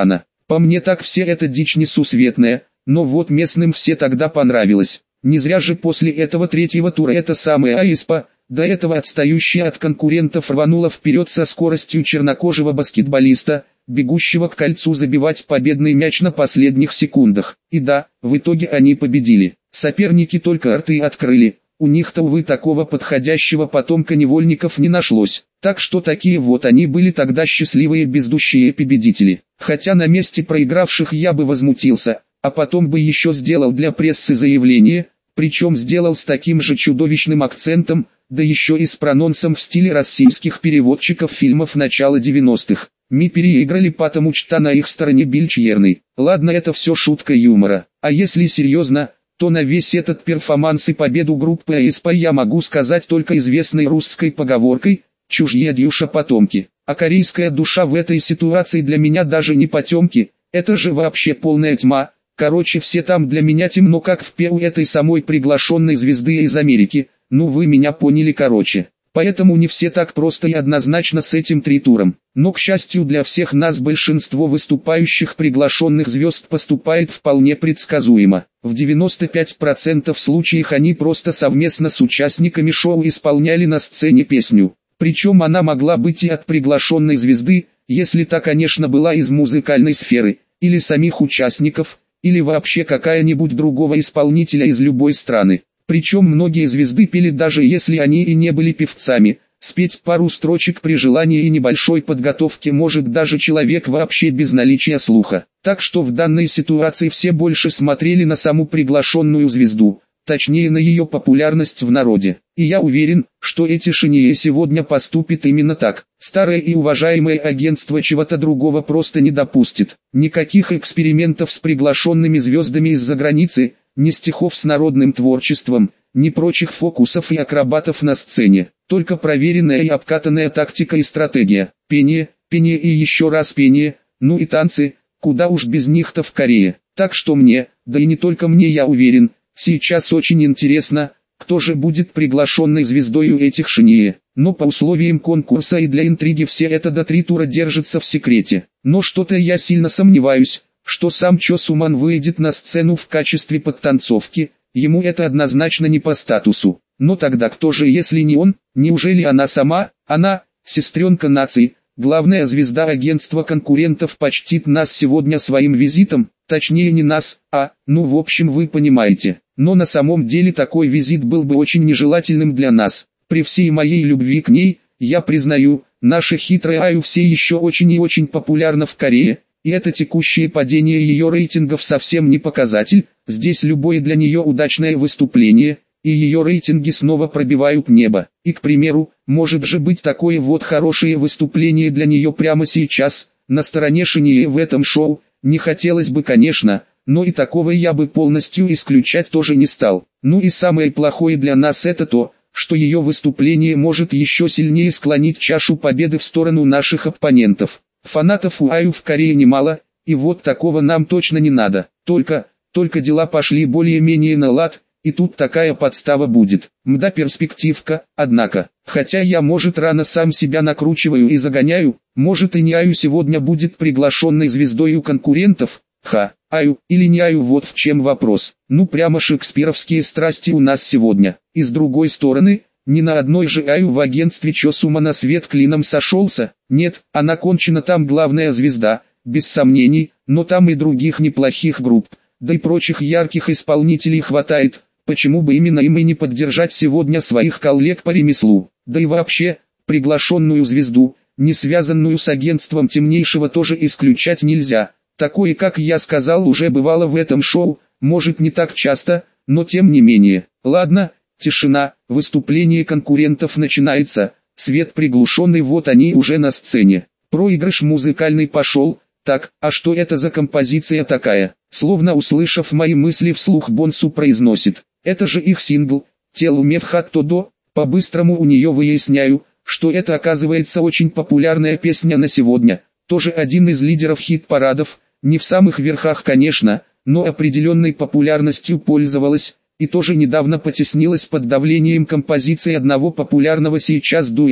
По мне так все это дичь несусветная, но вот местным все тогда понравилось. Не зря же после этого третьего тура эта самая Аиспа, до этого отстающая от конкурентов, рванула вперед со скоростью чернокожего баскетболиста, бегущего к кольцу забивать победный мяч на последних секундах. И да, в итоге они победили. Соперники только рты открыли. У них-то, увы, такого подходящего потомка невольников не нашлось. Так что такие вот они были тогда счастливые бездушные победители. Хотя на месте проигравших я бы возмутился, а потом бы еще сделал для прессы заявление, причем сделал с таким же чудовищным акцентом, да еще и с прононсом в стиле российских переводчиков фильмов начала девяностых. Мы переиграли, потому что на их стороне был черный. Ладно, это все шутка юмора. А если серьезно, то на весь этот перформанс и победу группы Аиспа я могу сказать только известной русской поговоркой «чужие дюша потомки». А корейская душа в этой ситуации для меня даже не потемки, это же вообще полная тьма. Короче, все там для меня темно, как в пе у этой самой приглашенной звезды из Америки. Ну вы меня поняли, короче. Поэтому не все так просто и однозначно с этим тритуром. Но, к счастью для всех нас, большинство выступающих приглашенных звезд поступает вполне предсказуемо. В девяноста пяти процентах случаев они просто совместно с участниками шоу исполняли на сцене песню. Причем она могла быть и от приглашенной звезды, если та, конечно, была из музыкальной сферы, или самих участников, или вообще какая-нибудь другого исполнителя из любой страны. Причем многие звезды пели, даже если они и не были певцами. Спеть пару строчек при желании и небольшой подготовке может даже человек вообще без наличия слуха. Так что в данной ситуации все больше смотрели на саму приглашенную звезду, точнее на ее популярность в народе. И я уверен, что эти шиньи сегодня поступит именно так. Старое и уважаемое агентство чего-то другого просто не допустит. Никаких экспериментов с приглашенными звездами из-за границы, ни стихов с народным творчеством, ни прочих фокусов и акробатов на сцене. Только проверенная и обкатанная тактика и стратегия. Пение, пение и еще раз пение, ну и танцы, куда уж без них-то в Корее. Так что мне, да и не только мне, я уверен, сейчас очень интересно, кто же будет приглашенной звездой у этих шиньи. Но по условиям конкурса и для интриги все это до три тура держится в секрете. Но что-то я сильно сомневаюсь, что сам Чо Суман выйдет на сцену в качестве подтанцовки, ему это однозначно не по статусу. Но тогда кто же, если не он? Неужели она сама? Она, сестренка нации, главная звезда агентства конкурентов, почтит нас сегодня своим визитом? Точнее не нас, а, ну в общем вы понимаете. Но на самом деле такой визит был бы очень нежелательным для нас. При всей моей любви к ней, я признаю, наша хитрая Аю все еще очень и очень популярна в Корее. И это текущее падение ее рейтингов совсем не показатель, здесь любое для нее удачное выступление, и ее рейтинги снова пробивают небо. И, к примеру, может же быть такое вот хорошее выступление для нее прямо сейчас, на стороне шиньи в этом шоу, не хотелось бы, конечно, но и такого я бы полностью исключать тоже не стал. Ну и самое плохое для нас это то, что ее выступление может еще сильнее склонить чашу победы в сторону наших оппонентов. Фанатов у Аю в Корее немало, и вот такого нам точно не надо. Только, только дела пошли более-менее на лад, и тут такая подстава будет. Мда перспективка, однако. Хотя я, может, рано сам себя накручиваю и загоняю, может и не Аю сегодня будет приглашенной звездой у конкурентов. Ха, Аю или не Аю, вот в чем вопрос. Ну прямо шекспировские страсти у нас сегодня. И с другой стороны, ни на одной же Аю в агентстве Чо Сумана свет клином сошелся. Нет, она кончена там главная звезда, без сомнений, но там и других неплохих групп, да и прочих ярких исполнителей хватает. Почему бы именно им и не поддержать сегодня своих коллег по ремеслу? Да и вообще, приглашенную звезду, не связанную с агентством темнейшего, тоже исключать нельзя. Такое, как я сказал, уже бывало в этом шоу, может не так часто, но тем не менее. Ладно, тишина, выступление конкурентов начинается, свет приглушенный, вот они уже на сцене. Проигрыш музыкальный пошел. Так, а что это за композиция такая? Словно услышав мои мысли вслух, Бонсу произносит. Это же их сингл, «Телу Мевхаттодо». По-быстрому у нее выясняю, что это оказывается очень популярная песня на сегодня. Тоже один из лидеров хит-парадов, не в самых верхах, конечно, но определенной популярностью пользовалась, и тоже недавно потеснилась под давлением композиции одного популярного сейчас дуэта.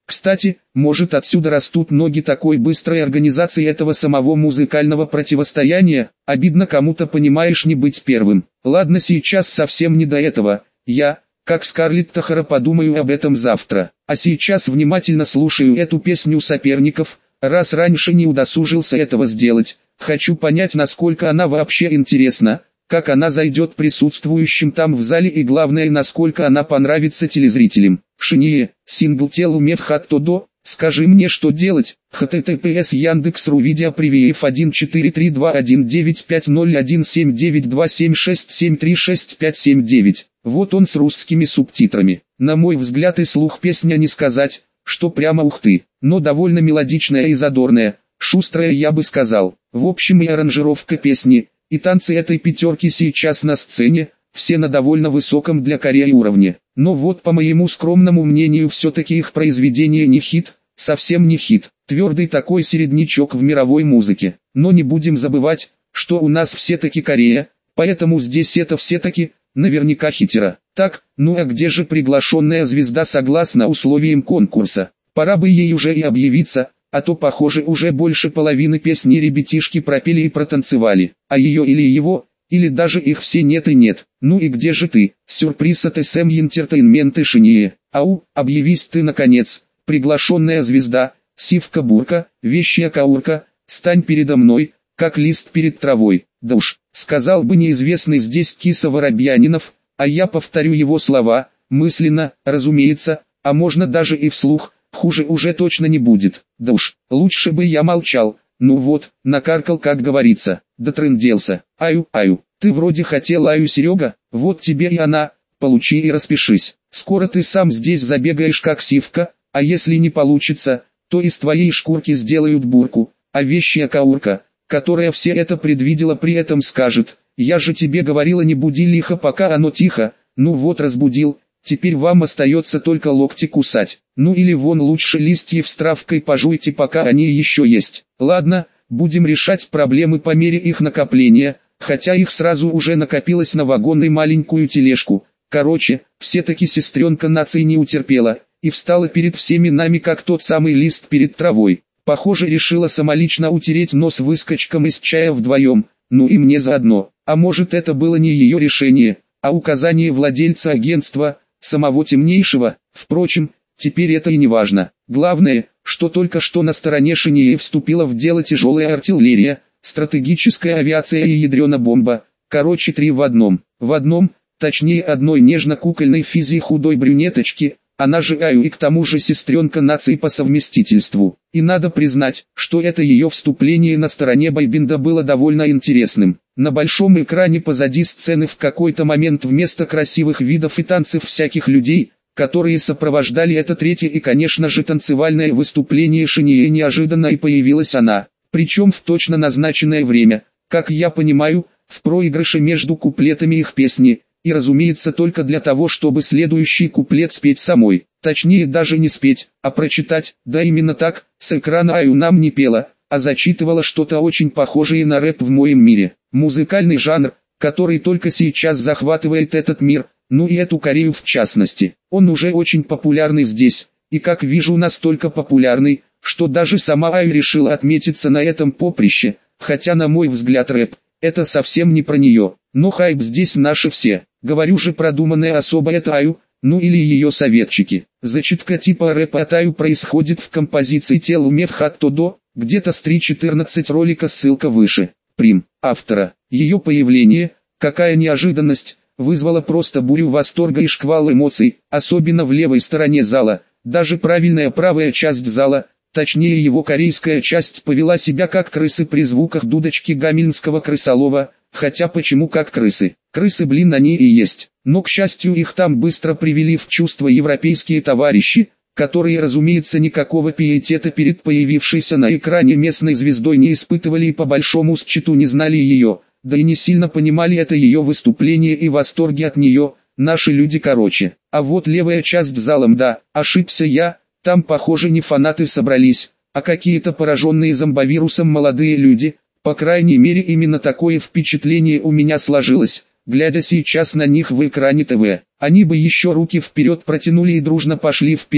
Кстати, может отсюда растут ноги такой быстрой организации этого самого музыкального противостояния, обидно кому-то, понимаешь, не быть первым. Ладно, сейчас совсем не до этого, я, как Скарлетт Тахара, подумаю об этом завтра. А сейчас внимательно слушаю эту песню соперников, раз раньше не удосужился этого сделать. Хочу понять, насколько она вообще интересна, как она зайдет присутствующим там в зале и главное, насколько она понравится телезрителям. Шиние, сингл телу мефхаттодо, скажи мне, что делать. https Яндекс.ру видео привиев один четыре три два один девять пять ноль один семь девять два семь шесть семь три шесть пять семь девять. Вот он с русскими субтитрами. На мой взгляд и слух песня не сказать, что прямо ух ты, но довольно мелодичная и задорная, шустрая, я бы сказал. В общем, и аранжировка песни, и танцы этой пятерки сейчас на сцене, все на довольно высоком для Кореи уровне. Но вот по моему скромному мнению все-таки их произведение не хит, совсем не хит. Твердый такой середнячок в мировой музыке. Но не будем забывать, что у нас все-таки Корея, поэтому здесь это все-таки, наверняка хитера. Так, ну а где же приглашенная звезда согласно условиям конкурса? Пора бы ей уже и объявиться, а то похоже уже больше половины песни ребятишки пропели и протанцевали, а ее или его, или даже их все нет и нет. Ну и где же ты, сюрприз от эс эм Entertainment и Шиние? Ау, объявись ты наконец, приглашенная звезда, сивка-бурка, вещая каурка, стань передо мной, как лист перед травой. Да уж, сказал бы неизвестный здесь киса Воробьянинов, а я повторю его слова, мысленно, разумеется, а можно даже и вслух, хуже уже точно не будет. Да уж, лучше бы я молчал. Ну вот, накаркал, как говорится, дотрынделся. Аю, аю, ты вроде хотел аю, Серега, вот тебе и она, получи и распишись. Скоро ты сам здесь забегаешь как сивка, а если не получится, то из твоей шкурки сделают бурку, а вещая каурка, которая все это предвидела, при этом скажет: я же тебе говорила, не буди лихо, пока оно тихо. Ну вот разбудил, теперь вам остается только локти кусать. Ну или вон лучше листьев с травкой пожуйте, пока они еще есть. Ладно, будем решать проблемы по мере их накопления, хотя их сразу уже накопилось на вагон и маленькую тележку. Короче, все-таки сестренка нации не утерпела, и встала перед всеми нами как тот самый лист перед травой. Похоже, решила самолично утереть нос выскочкам из чая вдвоем, ну и мне заодно. А может, это было не ее решение, а указание владельца агентства, самого темнейшего. Впрочем, теперь это и не важно. Главное, что только что на стороне Шинии вступила в дело тяжелая артиллерия, стратегическая авиация и ядрена бомба. Короче, три в одном. В одном, точнее одной нежно-кукольной физи худой брюнеточки, она же Аю и к тому же сестренка нации по совместительству. И надо признать, что это ее вступление на стороне бойбенда было довольно интересным. На большом экране позади сцены в какой-то момент вместо красивых видов и танцев всяких людей, которые сопровождали это третье и конечно же танцевальное выступление Шинии, неожиданно и появилась она. Причем в точно назначенное время, как я понимаю, в проигрыше между куплетами их песни. И разумеется только для того, чтобы следующий куплет спеть самой. Точнее даже не спеть, а прочитать. Да именно так, с экрана Аю нам не пела, а зачитывала что-то очень похожее на рэп в моем мире. Музыкальный жанр, который только сейчас захватывает этот мир, ну и эту Корею в частности. Он уже очень популярный здесь, и как вижу настолько популярный, что даже сама Аю решила отметиться на этом поприще, хотя на мой взгляд рэп — это совсем не про нее. Но хайп здесь наши все. Говорю же, продуманная особа это Аю, ну или ее советчики. Зачитка типа рэпа от Аю происходит в композиции телу мефхаттодо, где-то с три четырнадцать ролика, ссылка выше. Прим. Автора. Ее появление, какая неожиданность, вызвало просто бурю восторга и шквал эмоций, особенно в левой стороне зала. Даже правильная правая часть зала, точнее его корейская часть, повела себя как крысы при звуках дудочки гамельнского крысолова. Хотя почему как крысы? Крысы, блин, они и есть. Но к счастью, их там быстро привели в чувство европейские товарищи, которые, разумеется, никакого пиетета перед появившейся на экране местной звездой не испытывали и по большому счету не знали ее, да и не сильно понимали это ее выступление и восторги от нее, наши люди короче. А вот левая часть залом, да, ошибся я, там похоже не фанаты собрались, а какие-то пораженные зомбовирусом молодые люди. По крайней мере именно такое впечатление у меня сложилось, глядя сейчас на них в экране ТВ. Они бы еще руки вперед протянули и дружно пошли вперед,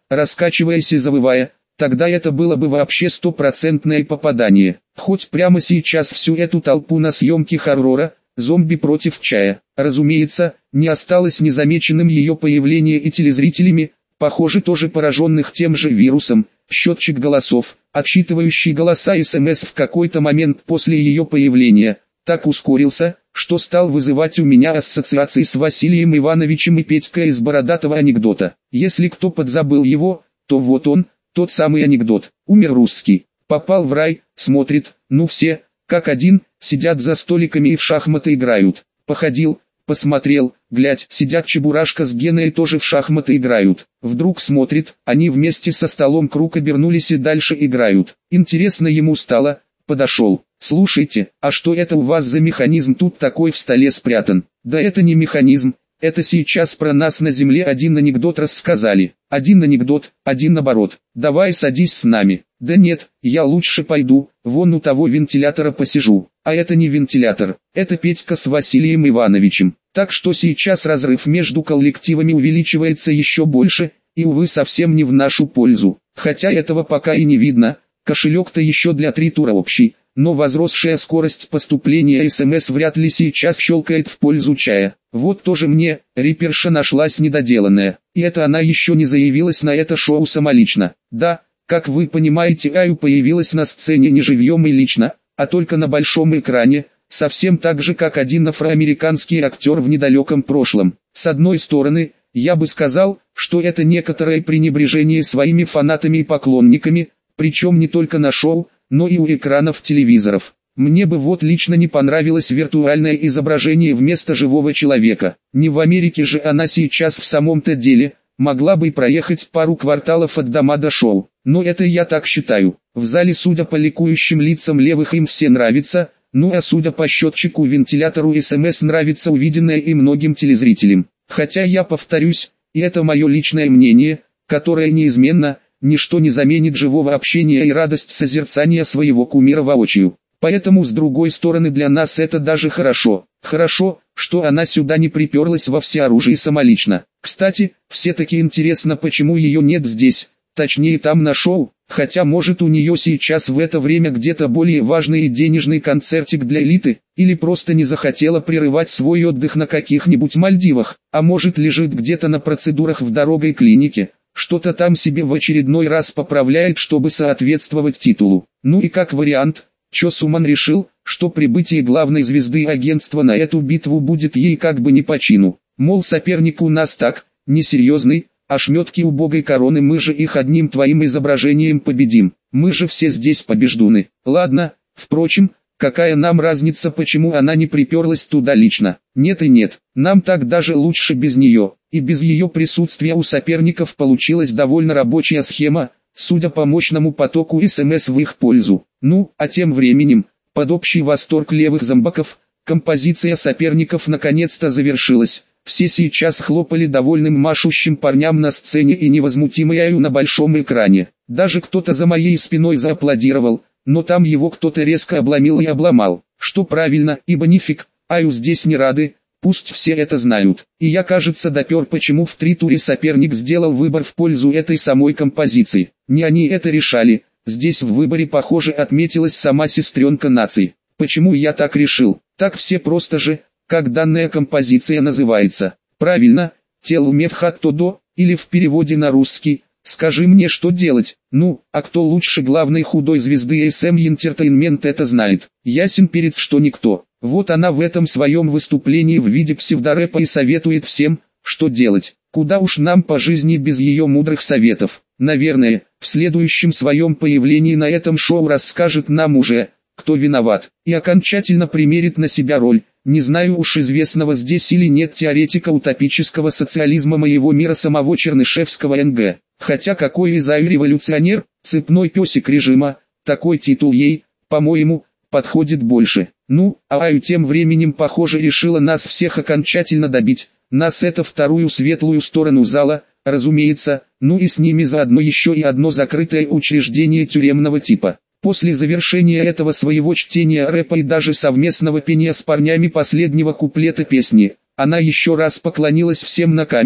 раскачиваясь и завывая, тогда это было бы вообще стопроцентное попадание. Хоть прямо сейчас всю эту толпу на съемке хоррора «Зомби против чая». Разумеется, не осталось незамеченным ее появление и телезрителями, похоже тоже пораженных тем же вирусом. Счетчик голосов, отсчитывающий голоса СМС в какой-то момент после ее появления, так ускорился, что стал вызывать у меня ассоциации с Василием Ивановичем и Петькой из бородатого анекдота. Если кто подзабыл его, то вот он, тот самый анекдот. Умер русский, попал в рай, смотрит, ну все, как один, сидят за столиками и в шахматы играют. Походил, посмотрел, глядь, сидят Чебурашка с Геной тоже в шахматы играют. Вдруг смотрит, они вместе со столом круг обернулись и дальше играют. Интересно ему стало, подошел. Слушайте, а что это у вас за механизм тут такой в столе спрятан? Да это не механизм, это сейчас про нас на земле один анекдот рассказали. Один анекдот, один наоборот. Давай садись с нами. Да нет, я лучше пойду, вон у того вентилятора посижу. А это не вентилятор, это Петька с Василием Ивановичем. Так что сейчас разрыв между коллективами увеличивается еще больше, и увы совсем не в нашу пользу. Хотя этого пока и не видно, кошелек-то еще для три тура общий. Но возросшая скорость поступления СМС вряд ли сейчас щелкает в пользу чая. Вот тоже мне, риперша нашлась недоделанная. И это она еще не заявилась на это шоу самолично. Да, как вы понимаете, Аю появилась на сцене не живьем и лично, а только на большом экране, совсем так же как один афроамериканский актер в недалеком прошлом. С одной стороны, я бы сказал, что это некоторое пренебрежение своими фанатами и поклонниками, причем не только на шоу, но и у экранов телевизоров. Мне бы вот лично не понравилось виртуальное изображение вместо живого человека. Не в Америке же она сейчас в самом-то деле, могла бы проехать пару кварталов от дома до шоу. Но это я так считаю. В зале, судя по ликующим лицам левых, им все нравится, ну а судя по счетчику вентилятору СМС нравится увиденное и многим телезрителям. Хотя я повторюсь, и это мое личное мнение, которое неизменно, ничто не заменит живого общения и радость созерцания своего кумира воочию. Поэтому с другой стороны для нас это даже хорошо. Хорошо, что она сюда не приперлась во всеоружии самолично. Кстати, все-таки интересно, почему ее нет здесь, точнее там на шоу, хотя может у нее сейчас в это время где-то более важный и денежный концертик для элиты, или просто не захотела прерывать свой отдых на каких-нибудь Мальдивах, а может лежит где-то на процедурах в дорогой клинике. Что-то там себе в очередной раз поправляет, чтобы соответствовать титулу. Ну и как вариант, Чо Суман решил, что прибытие главной звезды агентства на эту битву будет ей как бы не по чину. Мол, соперник у нас так, несерьезный, а шметки убогой короны, мы же их одним твоим изображением победим. Мы же все здесь побеждуны. Ладно, впрочем, какая нам разница, почему она не приперлась туда лично? Нет и нет, нам так даже лучше без нее. И без ее присутствия у соперников получилась довольно рабочая схема, судя по мощному потоку СМС в их пользу. Ну, а тем временем, под общий восторг левых зомбаков, композиция соперников наконец-то завершилась. Все сейчас хлопали довольным машущим парням на сцене и невозмутимой Аю на большом экране. Даже кто-то за моей спиной зааплодировал, но там его кто-то резко обломил и обломал. Что правильно, ибо нифиг, Аю здесь не рады. Пусть все это знают. И я, кажется, допер, почему в три туре соперник сделал выбор в пользу этой самой композиции. Не они это решали, здесь в выборе, похоже, отметилась сама сестренка наций. Почему я так решил? Так все просто же, как данная композиция называется. Правильно, «Tell me what to do», или в переводе на русский «Скажи мне, что делать». Ну, а кто лучше главной худой звезды эс эм Entertainment это знает? Ясен перец, что никто. Вот она в этом своем выступлении в виде псевдорэпа и советует всем, что делать. Куда уж нам по жизни без ее мудрых советов. Наверное, в следующем своем появлении на этом шоу расскажет нам уже, кто виноват, и окончательно примерит на себя роль, не знаю уж известного здесь или нет теоретика утопического социализма моего мира самого Чернышевского эн гэ. Хотя какой из Аю революционер, цепной песик режима, такой титул ей, по-моему, подходит больше. Ну, а Аю тем временем, похоже, решила нас всех окончательно добить. Нас — это вторую светлую сторону зала, разумеется, ну и с ними заодно еще и одно закрытое учреждение тюремного типа. После завершения этого своего чтения рэпа и даже совместного пения с парнями последнего куплета песни, она еще раз поклонилась всем на камеру,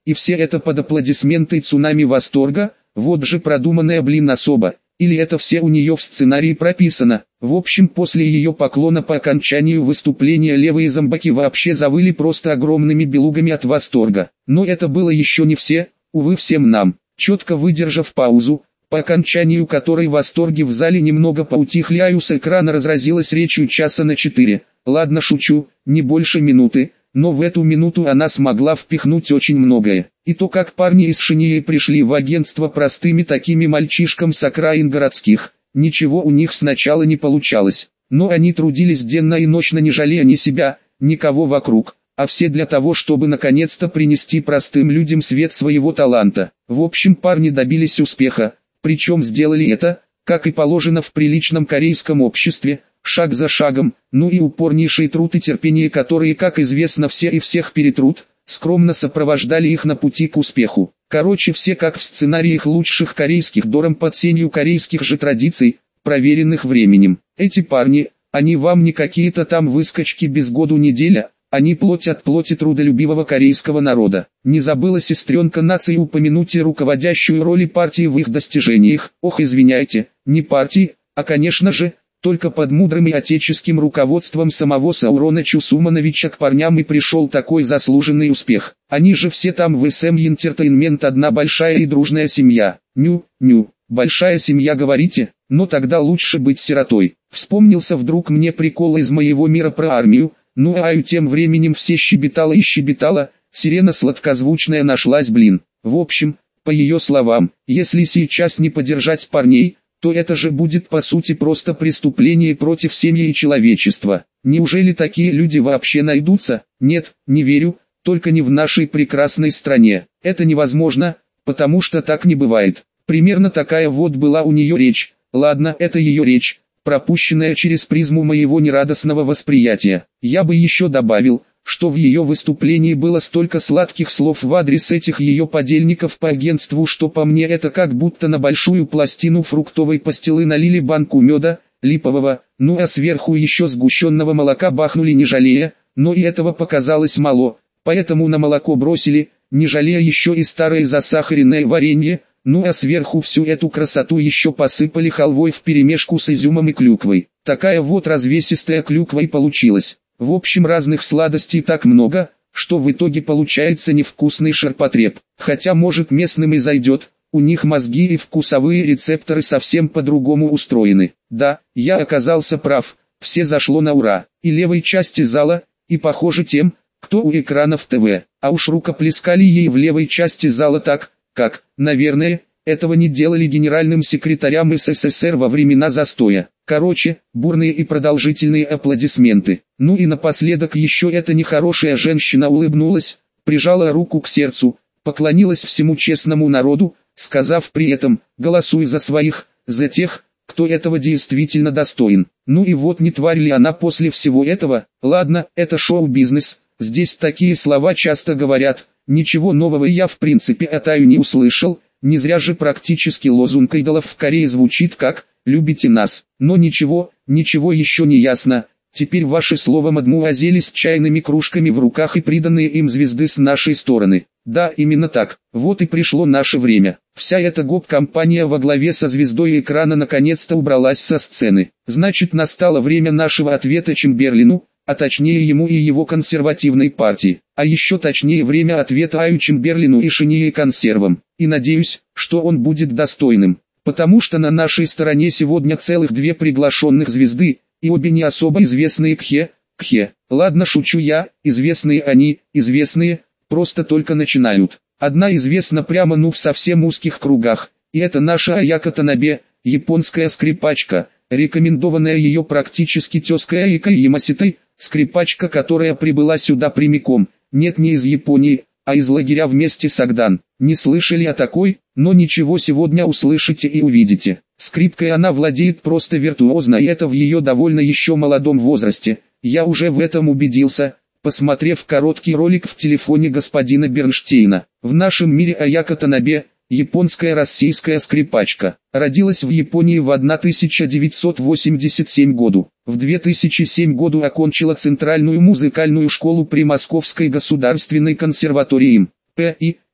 и все это под аплодисменты и цунами восторга, вот же продуманная блин особа. Или это все у нее в сценарии прописано. В общем, после ее поклона по окончанию выступления левые зомбаки вообще завыли просто огромными белугами от восторга. Но это было еще не все, увы всем нам. Четко выдержав паузу, по окончанию которой восторги в зале немного поутихли, а с экрана разразилась речью часа на четыре. Ладно, шучу, не больше минуты. Но в эту минуту она смогла впихнуть очень многое. И то, как парни из Шиньи пришли в агентство простыми такими мальчишкам с окраин городских, ничего у них сначала не получалось. Но они трудились денно и ночно, не жалея ни себя, никого вокруг, а все для того, чтобы наконец-то принести простым людям свет своего таланта. В общем, парни добились успеха, причем сделали это, как и положено в приличном корейском обществе, шаг за шагом, ну и упорнейший труд и терпение, которые, как известно, все и всех перетрут, скромно сопровождали их на пути к успеху. Короче, все как в сценариях лучших корейских дорам под сенью корейских же традиций, проверенных временем. Эти парни, они вам не какие-то там выскочки без году неделя, они плоть от плоти трудолюбивого корейского народа. Не забыла сестренка нации упомянуть и руководящую роль партии в их достижениях. Ох, извиняйте, не партии, а конечно же, только под мудрым и отеческим руководством самого Саурона Чусумановича к парням и пришел такой заслуженный успех. Они же все там в эс эм Entertainment одна большая и дружная семья. Ню, ню, большая семья говорите, но тогда лучше быть сиротой. Вспомнился вдруг мне прикол из моего мира про армию, ну а тем временем все щебетала и щебетала, сирена сладкозвучная нашлась, блин. В общем, по ее словам, если сейчас не поддержать парней, то это же будет по сути просто преступление против семьи и человечества. Неужели такие люди вообще найдутся? Нет, не верю, только не в нашей прекрасной стране. Это невозможно, потому что так не бывает. Примерно такая вот была у нее речь. Ладно, это ее речь, пропущенная через призму моего нерадостного восприятия. Я бы еще добавил, что в ее выступлении было столько сладких слов в адрес этих ее подельников по агентству, что по мне это как будто на большую пластину фруктовой пастилы налили банку меда, липового, ну а сверху еще сгущенного молока бахнули не жалея, но и этого показалось мало, поэтому на молоко бросили, не жалея еще и старое засахаренное варенье, ну а сверху всю эту красоту еще посыпали халвой вперемешку с изюмом и клюквой. Такая вот развесистая клюква и получилась. В общем, разных сладостей так много, что в итоге получается невкусный ширпотреб. Хотя может местным и зайдет, у них мозги и вкусовые рецепторы совсем по-другому устроены. Да, я оказался прав, все зашло на ура. И левой части зала, и похоже тем, кто у экранов ТВ. А уж рукоплескали ей в левой части зала так, как, наверное, этого не делали генеральным секретарям эс эс эс эр во времена застоя. Короче, бурные и продолжительные аплодисменты. Ну и напоследок еще эта нехорошая женщина улыбнулась, прижала руку к сердцу, поклонилась всему честному народу, сказав при этом: «Голосуй за своих, за тех, кто этого действительно достоин». Ну и вот, не тварь ли она после всего этого? Ладно, это шоу-бизнес, здесь такие слова часто говорят, ничего нового я в принципе от Аю не услышал, не зря же практически лозунг идолов в Корее звучит как «любите нас». Но ничего, ничего еще не ясно. Теперь ваши слова мадмуазели с чайными кружками в руках и приданные им звезды с нашей стороны. Да, именно так. Вот и пришло наше время. Вся эта гоп-компания во главе со звездой экрана наконец-то убралась со сцены. Значит, настало время нашего ответа Чемберлину, а точнее ему и его консервативной партии. А еще точнее время ответа Аю Чемберлину и Шиньи консервам. И надеюсь, что он будет достойным. Потому что на нашей стороне сегодня целых две приглашенных звезды, и обе не особо известные кхе, кхе. Ладно, шучу я, известные они, известные, просто только начинают. Одна известна прямо ну в совсем узких кругах, и это наша Аяко Танабе, японская скрипачка, рекомендованная ее практически тезкой Айкой Ямаситой, скрипачка, которая прибыла сюда прямиком, нет не из Японии, а из лагеря вместе с Агдан. Не слышали о такой, но ничего, сегодня услышите и увидите. Скрипкой она владеет просто виртуозно, и это в ее довольно еще молодом возрасте. Я уже в этом убедился, посмотрев короткий ролик в телефоне господина Бернштейна. В нашем мире Аяко Танабе, японская российская скрипачка, родилась в Японии в тысяча девятьсот восемьдесят седьмом году. В две тысячи седьмом году окончила Центральную музыкальную школу при Московской государственной консерватории им. П. И.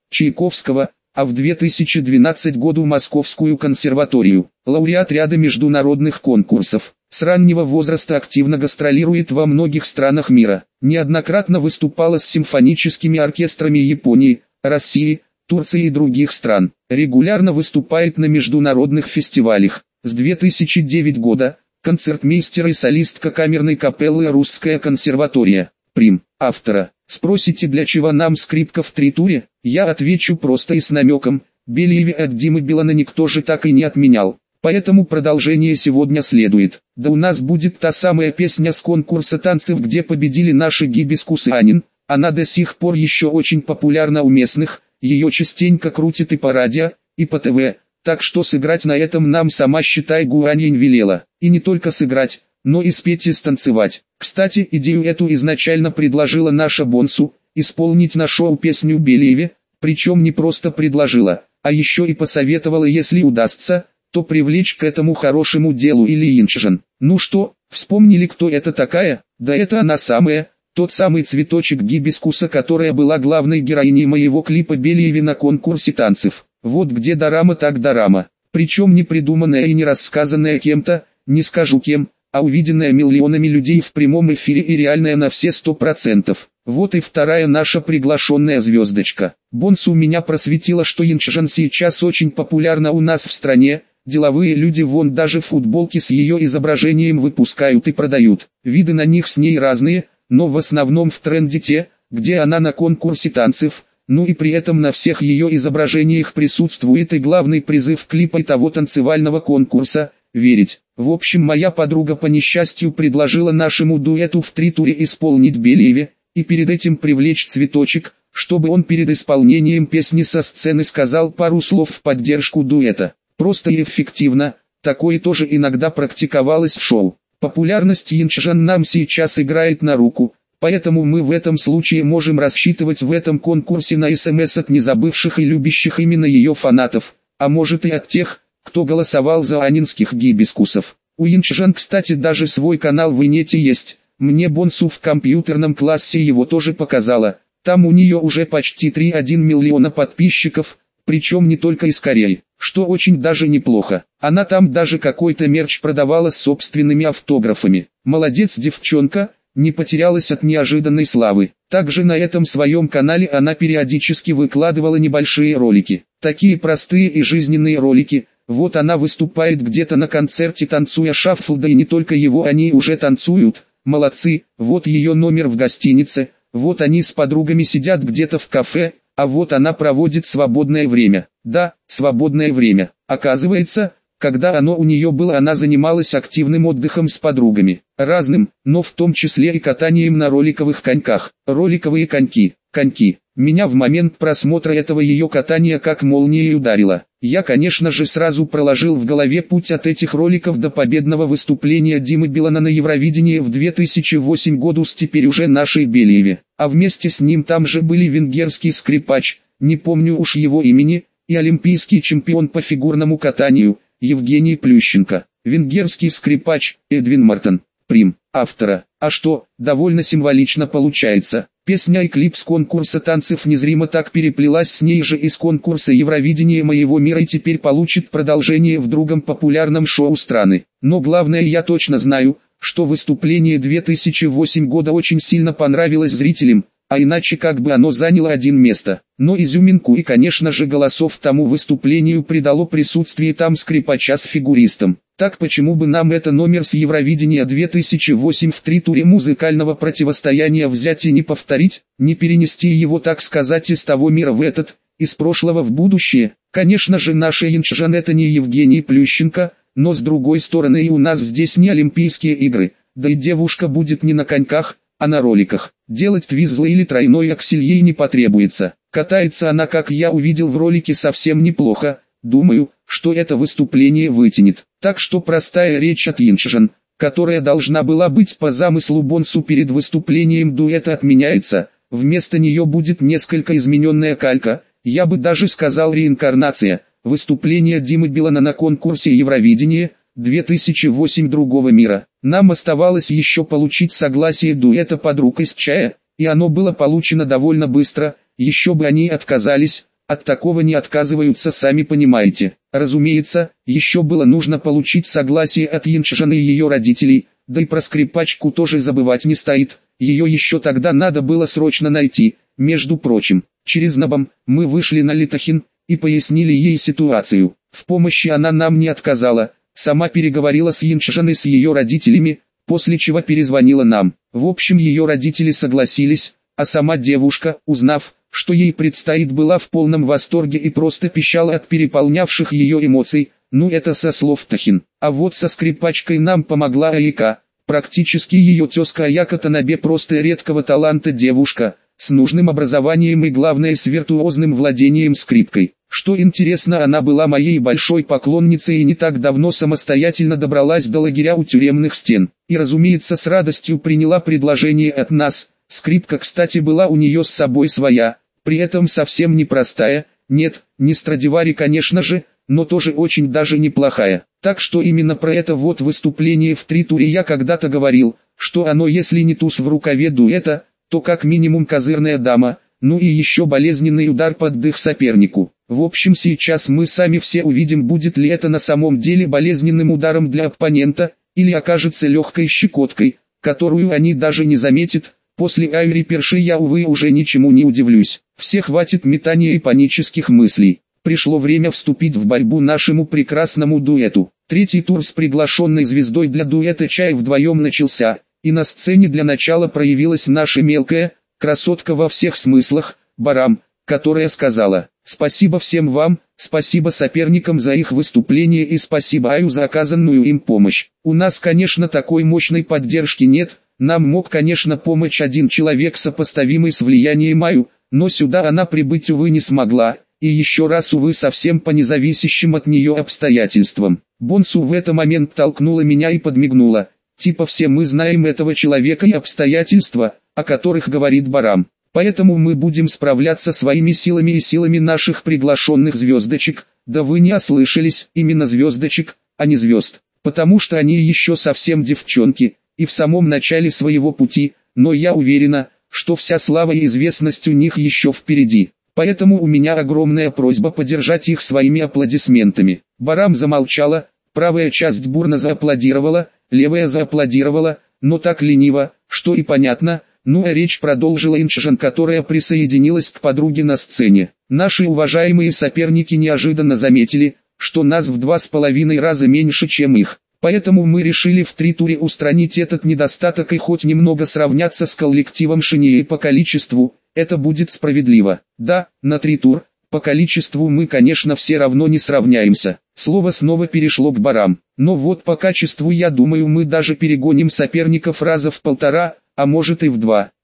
Чайковского, а в две тысячи двенадцатом году Московскую консерваторию. Лауреат ряда международных конкурсов. С раннего возраста активно гастролирует во многих странах мира. Неоднократно выступала с симфоническими оркестрами Японии, России, Турции и других стран. Регулярно выступает на международных фестивалях. С две тысячи девятого года концертмейстер и солистка камерной капеллы «Русская консерватория». Прим. Автора. Спросите, для чего нам скрипка в три-туре? Я отвечу просто и с намеком. Белиеве от Димы Билана никто же так и не отменял. Поэтому продолжение сегодня следует. Да у нас будет та самая песня с конкурса танцев, где победили наши Гибискус и Анин. Она до сих пор еще очень популярна у местных. Ее частенько крутят и по радио, и по ТВ. Так что сыграть на этом нам сама, считай, Гуаньинь велела. И не только сыграть, но и спеть и станцевать. Кстати, идею эту изначально предложила наша Бонсу, исполнить на шоу песню Белиеве, причем не просто предложила, а еще и посоветовала, если удастся, то привлечь к этому хорошему делу Или Инчжан. Ну что, вспомнили, кто это такая? Да это она самая, тот самый цветочек гибискуса, которая была главной героиней моего клипа Белиеве на конкурсе танцев. Вот где дорама так дорама, причем не придуманная и не рассказанная кем-то, не скажу кем, а увиденная миллионами людей в прямом эфире и реальная на все сто процентов. Вот и вторая наша приглашенная звездочка. Бонсу меня просветила, что Инчжан сейчас очень популярна у нас в стране. Деловые люди вон даже футболки с ее изображением выпускают и продают. Виды на них с ней разные, но в основном в тренде те, где она на конкурсе танцев. Ну и при этом на всех ее изображениях присутствует и главный призыв клипа и того танцевального конкурса – верить. В общем, моя подруга по несчастью предложила нашему дуэту в три-туре исполнить Белиеве, и перед этим привлечь цветочек, чтобы он перед исполнением песни со сцены сказал пару слов в поддержку дуэта. Просто и эффективно, такое тоже иногда практиковалось в шоу. Популярность Инчжан нам сейчас играет на руку. Поэтому мы в этом случае можем рассчитывать в этом конкурсе на СМС от незабывших и любящих именно ее фанатов, а может и от тех, кто голосовал за анинских гибискусов. У Инчжан, кстати, даже свой канал в инете есть, мне Бонсу в компьютерном классе его тоже показала, там у нее уже почти три целых одна десятая миллиона подписчиков, причем не только из Кореи, что очень даже неплохо. Она там даже какой-то мерч продавала с собственными автографами. Молодец девчонка. Не потерялась от неожиданной славы. Также на этом своем канале она периодически выкладывала небольшие ролики. Такие простые и жизненные ролики. Вот она выступает где-то на концерте, танцуя шаффл, да и не только его они уже танцуют. Молодцы, вот ее номер в гостинице, вот они с подругами сидят где-то в кафе, а вот она проводит свободное время. Да, свободное время. Оказывается, когда оно у нее было, она занималась активным отдыхом с подругами. Разным, но в том числе и катанием на роликовых коньках. Роликовые коньки, коньки. Меня в момент просмотра этого ее катания как молнией ударило. Я, конечно же, сразу проложил в голове путь от этих роликов до победного выступления Димы Билана на Евровидении в две тысячи восьмом году с теперь уже нашей Белиеве. А вместе с ним там же были венгерский скрипач, не помню уж его имени, и олимпийский чемпион по фигурному катанию Евгений Плющенко, венгерский скрипач Эдвин Мартен, Прим. Автора. А что, довольно символично получается. Песня и клип с конкурса танцев незримо так переплелась с ней же из конкурса Евровидения моего мира и теперь получит продолжение в другом популярном шоу страны. Но главное, я точно знаю, что выступление две тысячи восьмого года очень сильно понравилось зрителям, а иначе как бы оно заняло один место. Но изюминку и, конечно же, голосов тому выступлению придало присутствие там скрипача с фигуристом. Так почему бы нам это номер с Евровидения две тысячи восемь в три-туре музыкального противостояния взять и не повторить, не перенести его, так сказать, из того мира в этот, из прошлого в будущее? Конечно же, наша Инчжан это не Евгений Плющенко, но с другой стороны и у нас здесь не Олимпийские игры, да и девушка будет не на коньках, а на роликах. Делать твизлы или тройной аксель ей не потребуется. Катается она, как я увидел в ролике, совсем неплохо. Думаю, что это выступление вытянет. Так что простая речь от Инчжан, которая должна была быть по замыслу Бонсу перед выступлением дуэта, отменяется. Вместо нее будет несколько измененная калька, я бы даже сказал реинкарнация. Выступление Димы Билана на конкурсе Евровидения две тысячи восемь другого мира. Нам оставалось еще получить согласие дуэта подруг из чая, и оно было получено довольно быстро, еще бы они отказались, от такого не отказываются, сами понимаете. Разумеется, еще было нужно получить согласие от Янчжаны и ее родителей, да и про скрипачку тоже забывать не стоит, ее еще тогда надо было срочно найти. Между прочим, через Набам мы вышли на Литохин и пояснили ей ситуацию. В помощи она нам не отказала, сама переговорила с Янчжаной, с ее родителями, после чего перезвонила нам. В общем, ее родители согласились, а сама девушка, узнав, что ей предстоит, была в полном восторге и просто пищала от переполнявших ее эмоций. Ну это со слов Тохин. А вот со скрипачкой нам помогла Аяка, практически ее тезка Аяка Танабе, просто редкого таланта девушка, с нужным образованием и главное с виртуозным владением скрипкой. Что интересно, она была моей большой поклонницей и не так давно самостоятельно добралась до лагеря у тюремных стен. И разумеется с радостью приняла предложение от нас. Скрипка, кстати, была у нее с собой своя, при этом совсем непростая, нет, не Страдивари, конечно же, но тоже очень даже неплохая. Так что именно про это вот выступление в три туре я когда-то говорил, что оно если не туз в рукаве дуэта, то как минимум козырная дама, ну и еще болезненный удар под дых сопернику. В общем, сейчас мы сами все увидим, будет ли это на самом деле болезненным ударом для оппонента, или окажется легкой щекоткой, которую они даже не заметят. После Айри Перши я, увы, уже ничему не удивлюсь. Все хватит метания и панических мыслей. Пришло время вступить в борьбу нашему прекрасному дуэту. Третий тур с приглашенной звездой для дуэта Чай вдвоем начался, и на сцене для начала проявилась наша мелкая, красотка во всех смыслах, Барам, которая сказала: «Спасибо всем вам, спасибо соперникам за их выступление и спасибо Аю за оказанную им помощь. У нас, конечно, такой мощной поддержки нет, нам мог, конечно, помочь один человек, сопоставимый с влиянием Аю, но сюда она прибыть, увы, не смогла, и еще раз, увы, совсем по независящим от нее обстоятельствам». Бонсу в этот момент толкнула меня и подмигнула, типа все мы знаем этого человека и обстоятельства, о которых говорит Барам. Поэтому мы будем справляться своими силами и силами наших приглашенных звездочек. Да вы не ослышались, именно звездочек, а не звезд, потому что они еще совсем девчонки, и в самом начале своего пути, но я уверена, что вся слава и известность у них еще впереди. Поэтому у меня огромная просьба поддержать их своими аплодисментами. Барам замолчала, правая часть бурно зааплодировала, левая зааплодировала, но так лениво, что и понятно. Ну а речь продолжила Янчжан, которая присоединилась к подруге на сцене. Наши уважаемые соперники неожиданно заметили, что нас в два с половиной раза меньше, чем их. Поэтому мы решили в три туре устранить этот недостаток и хоть немного сравняться с коллективом Шиньи по количеству. Это будет справедливо. Да, на три тур, по количеству мы, конечно, все равно не сравняемся. Слово снова перешло к Барам. Но вот по качеству, я думаю, мы даже перегоним соперников раза в полтора, а может и в два.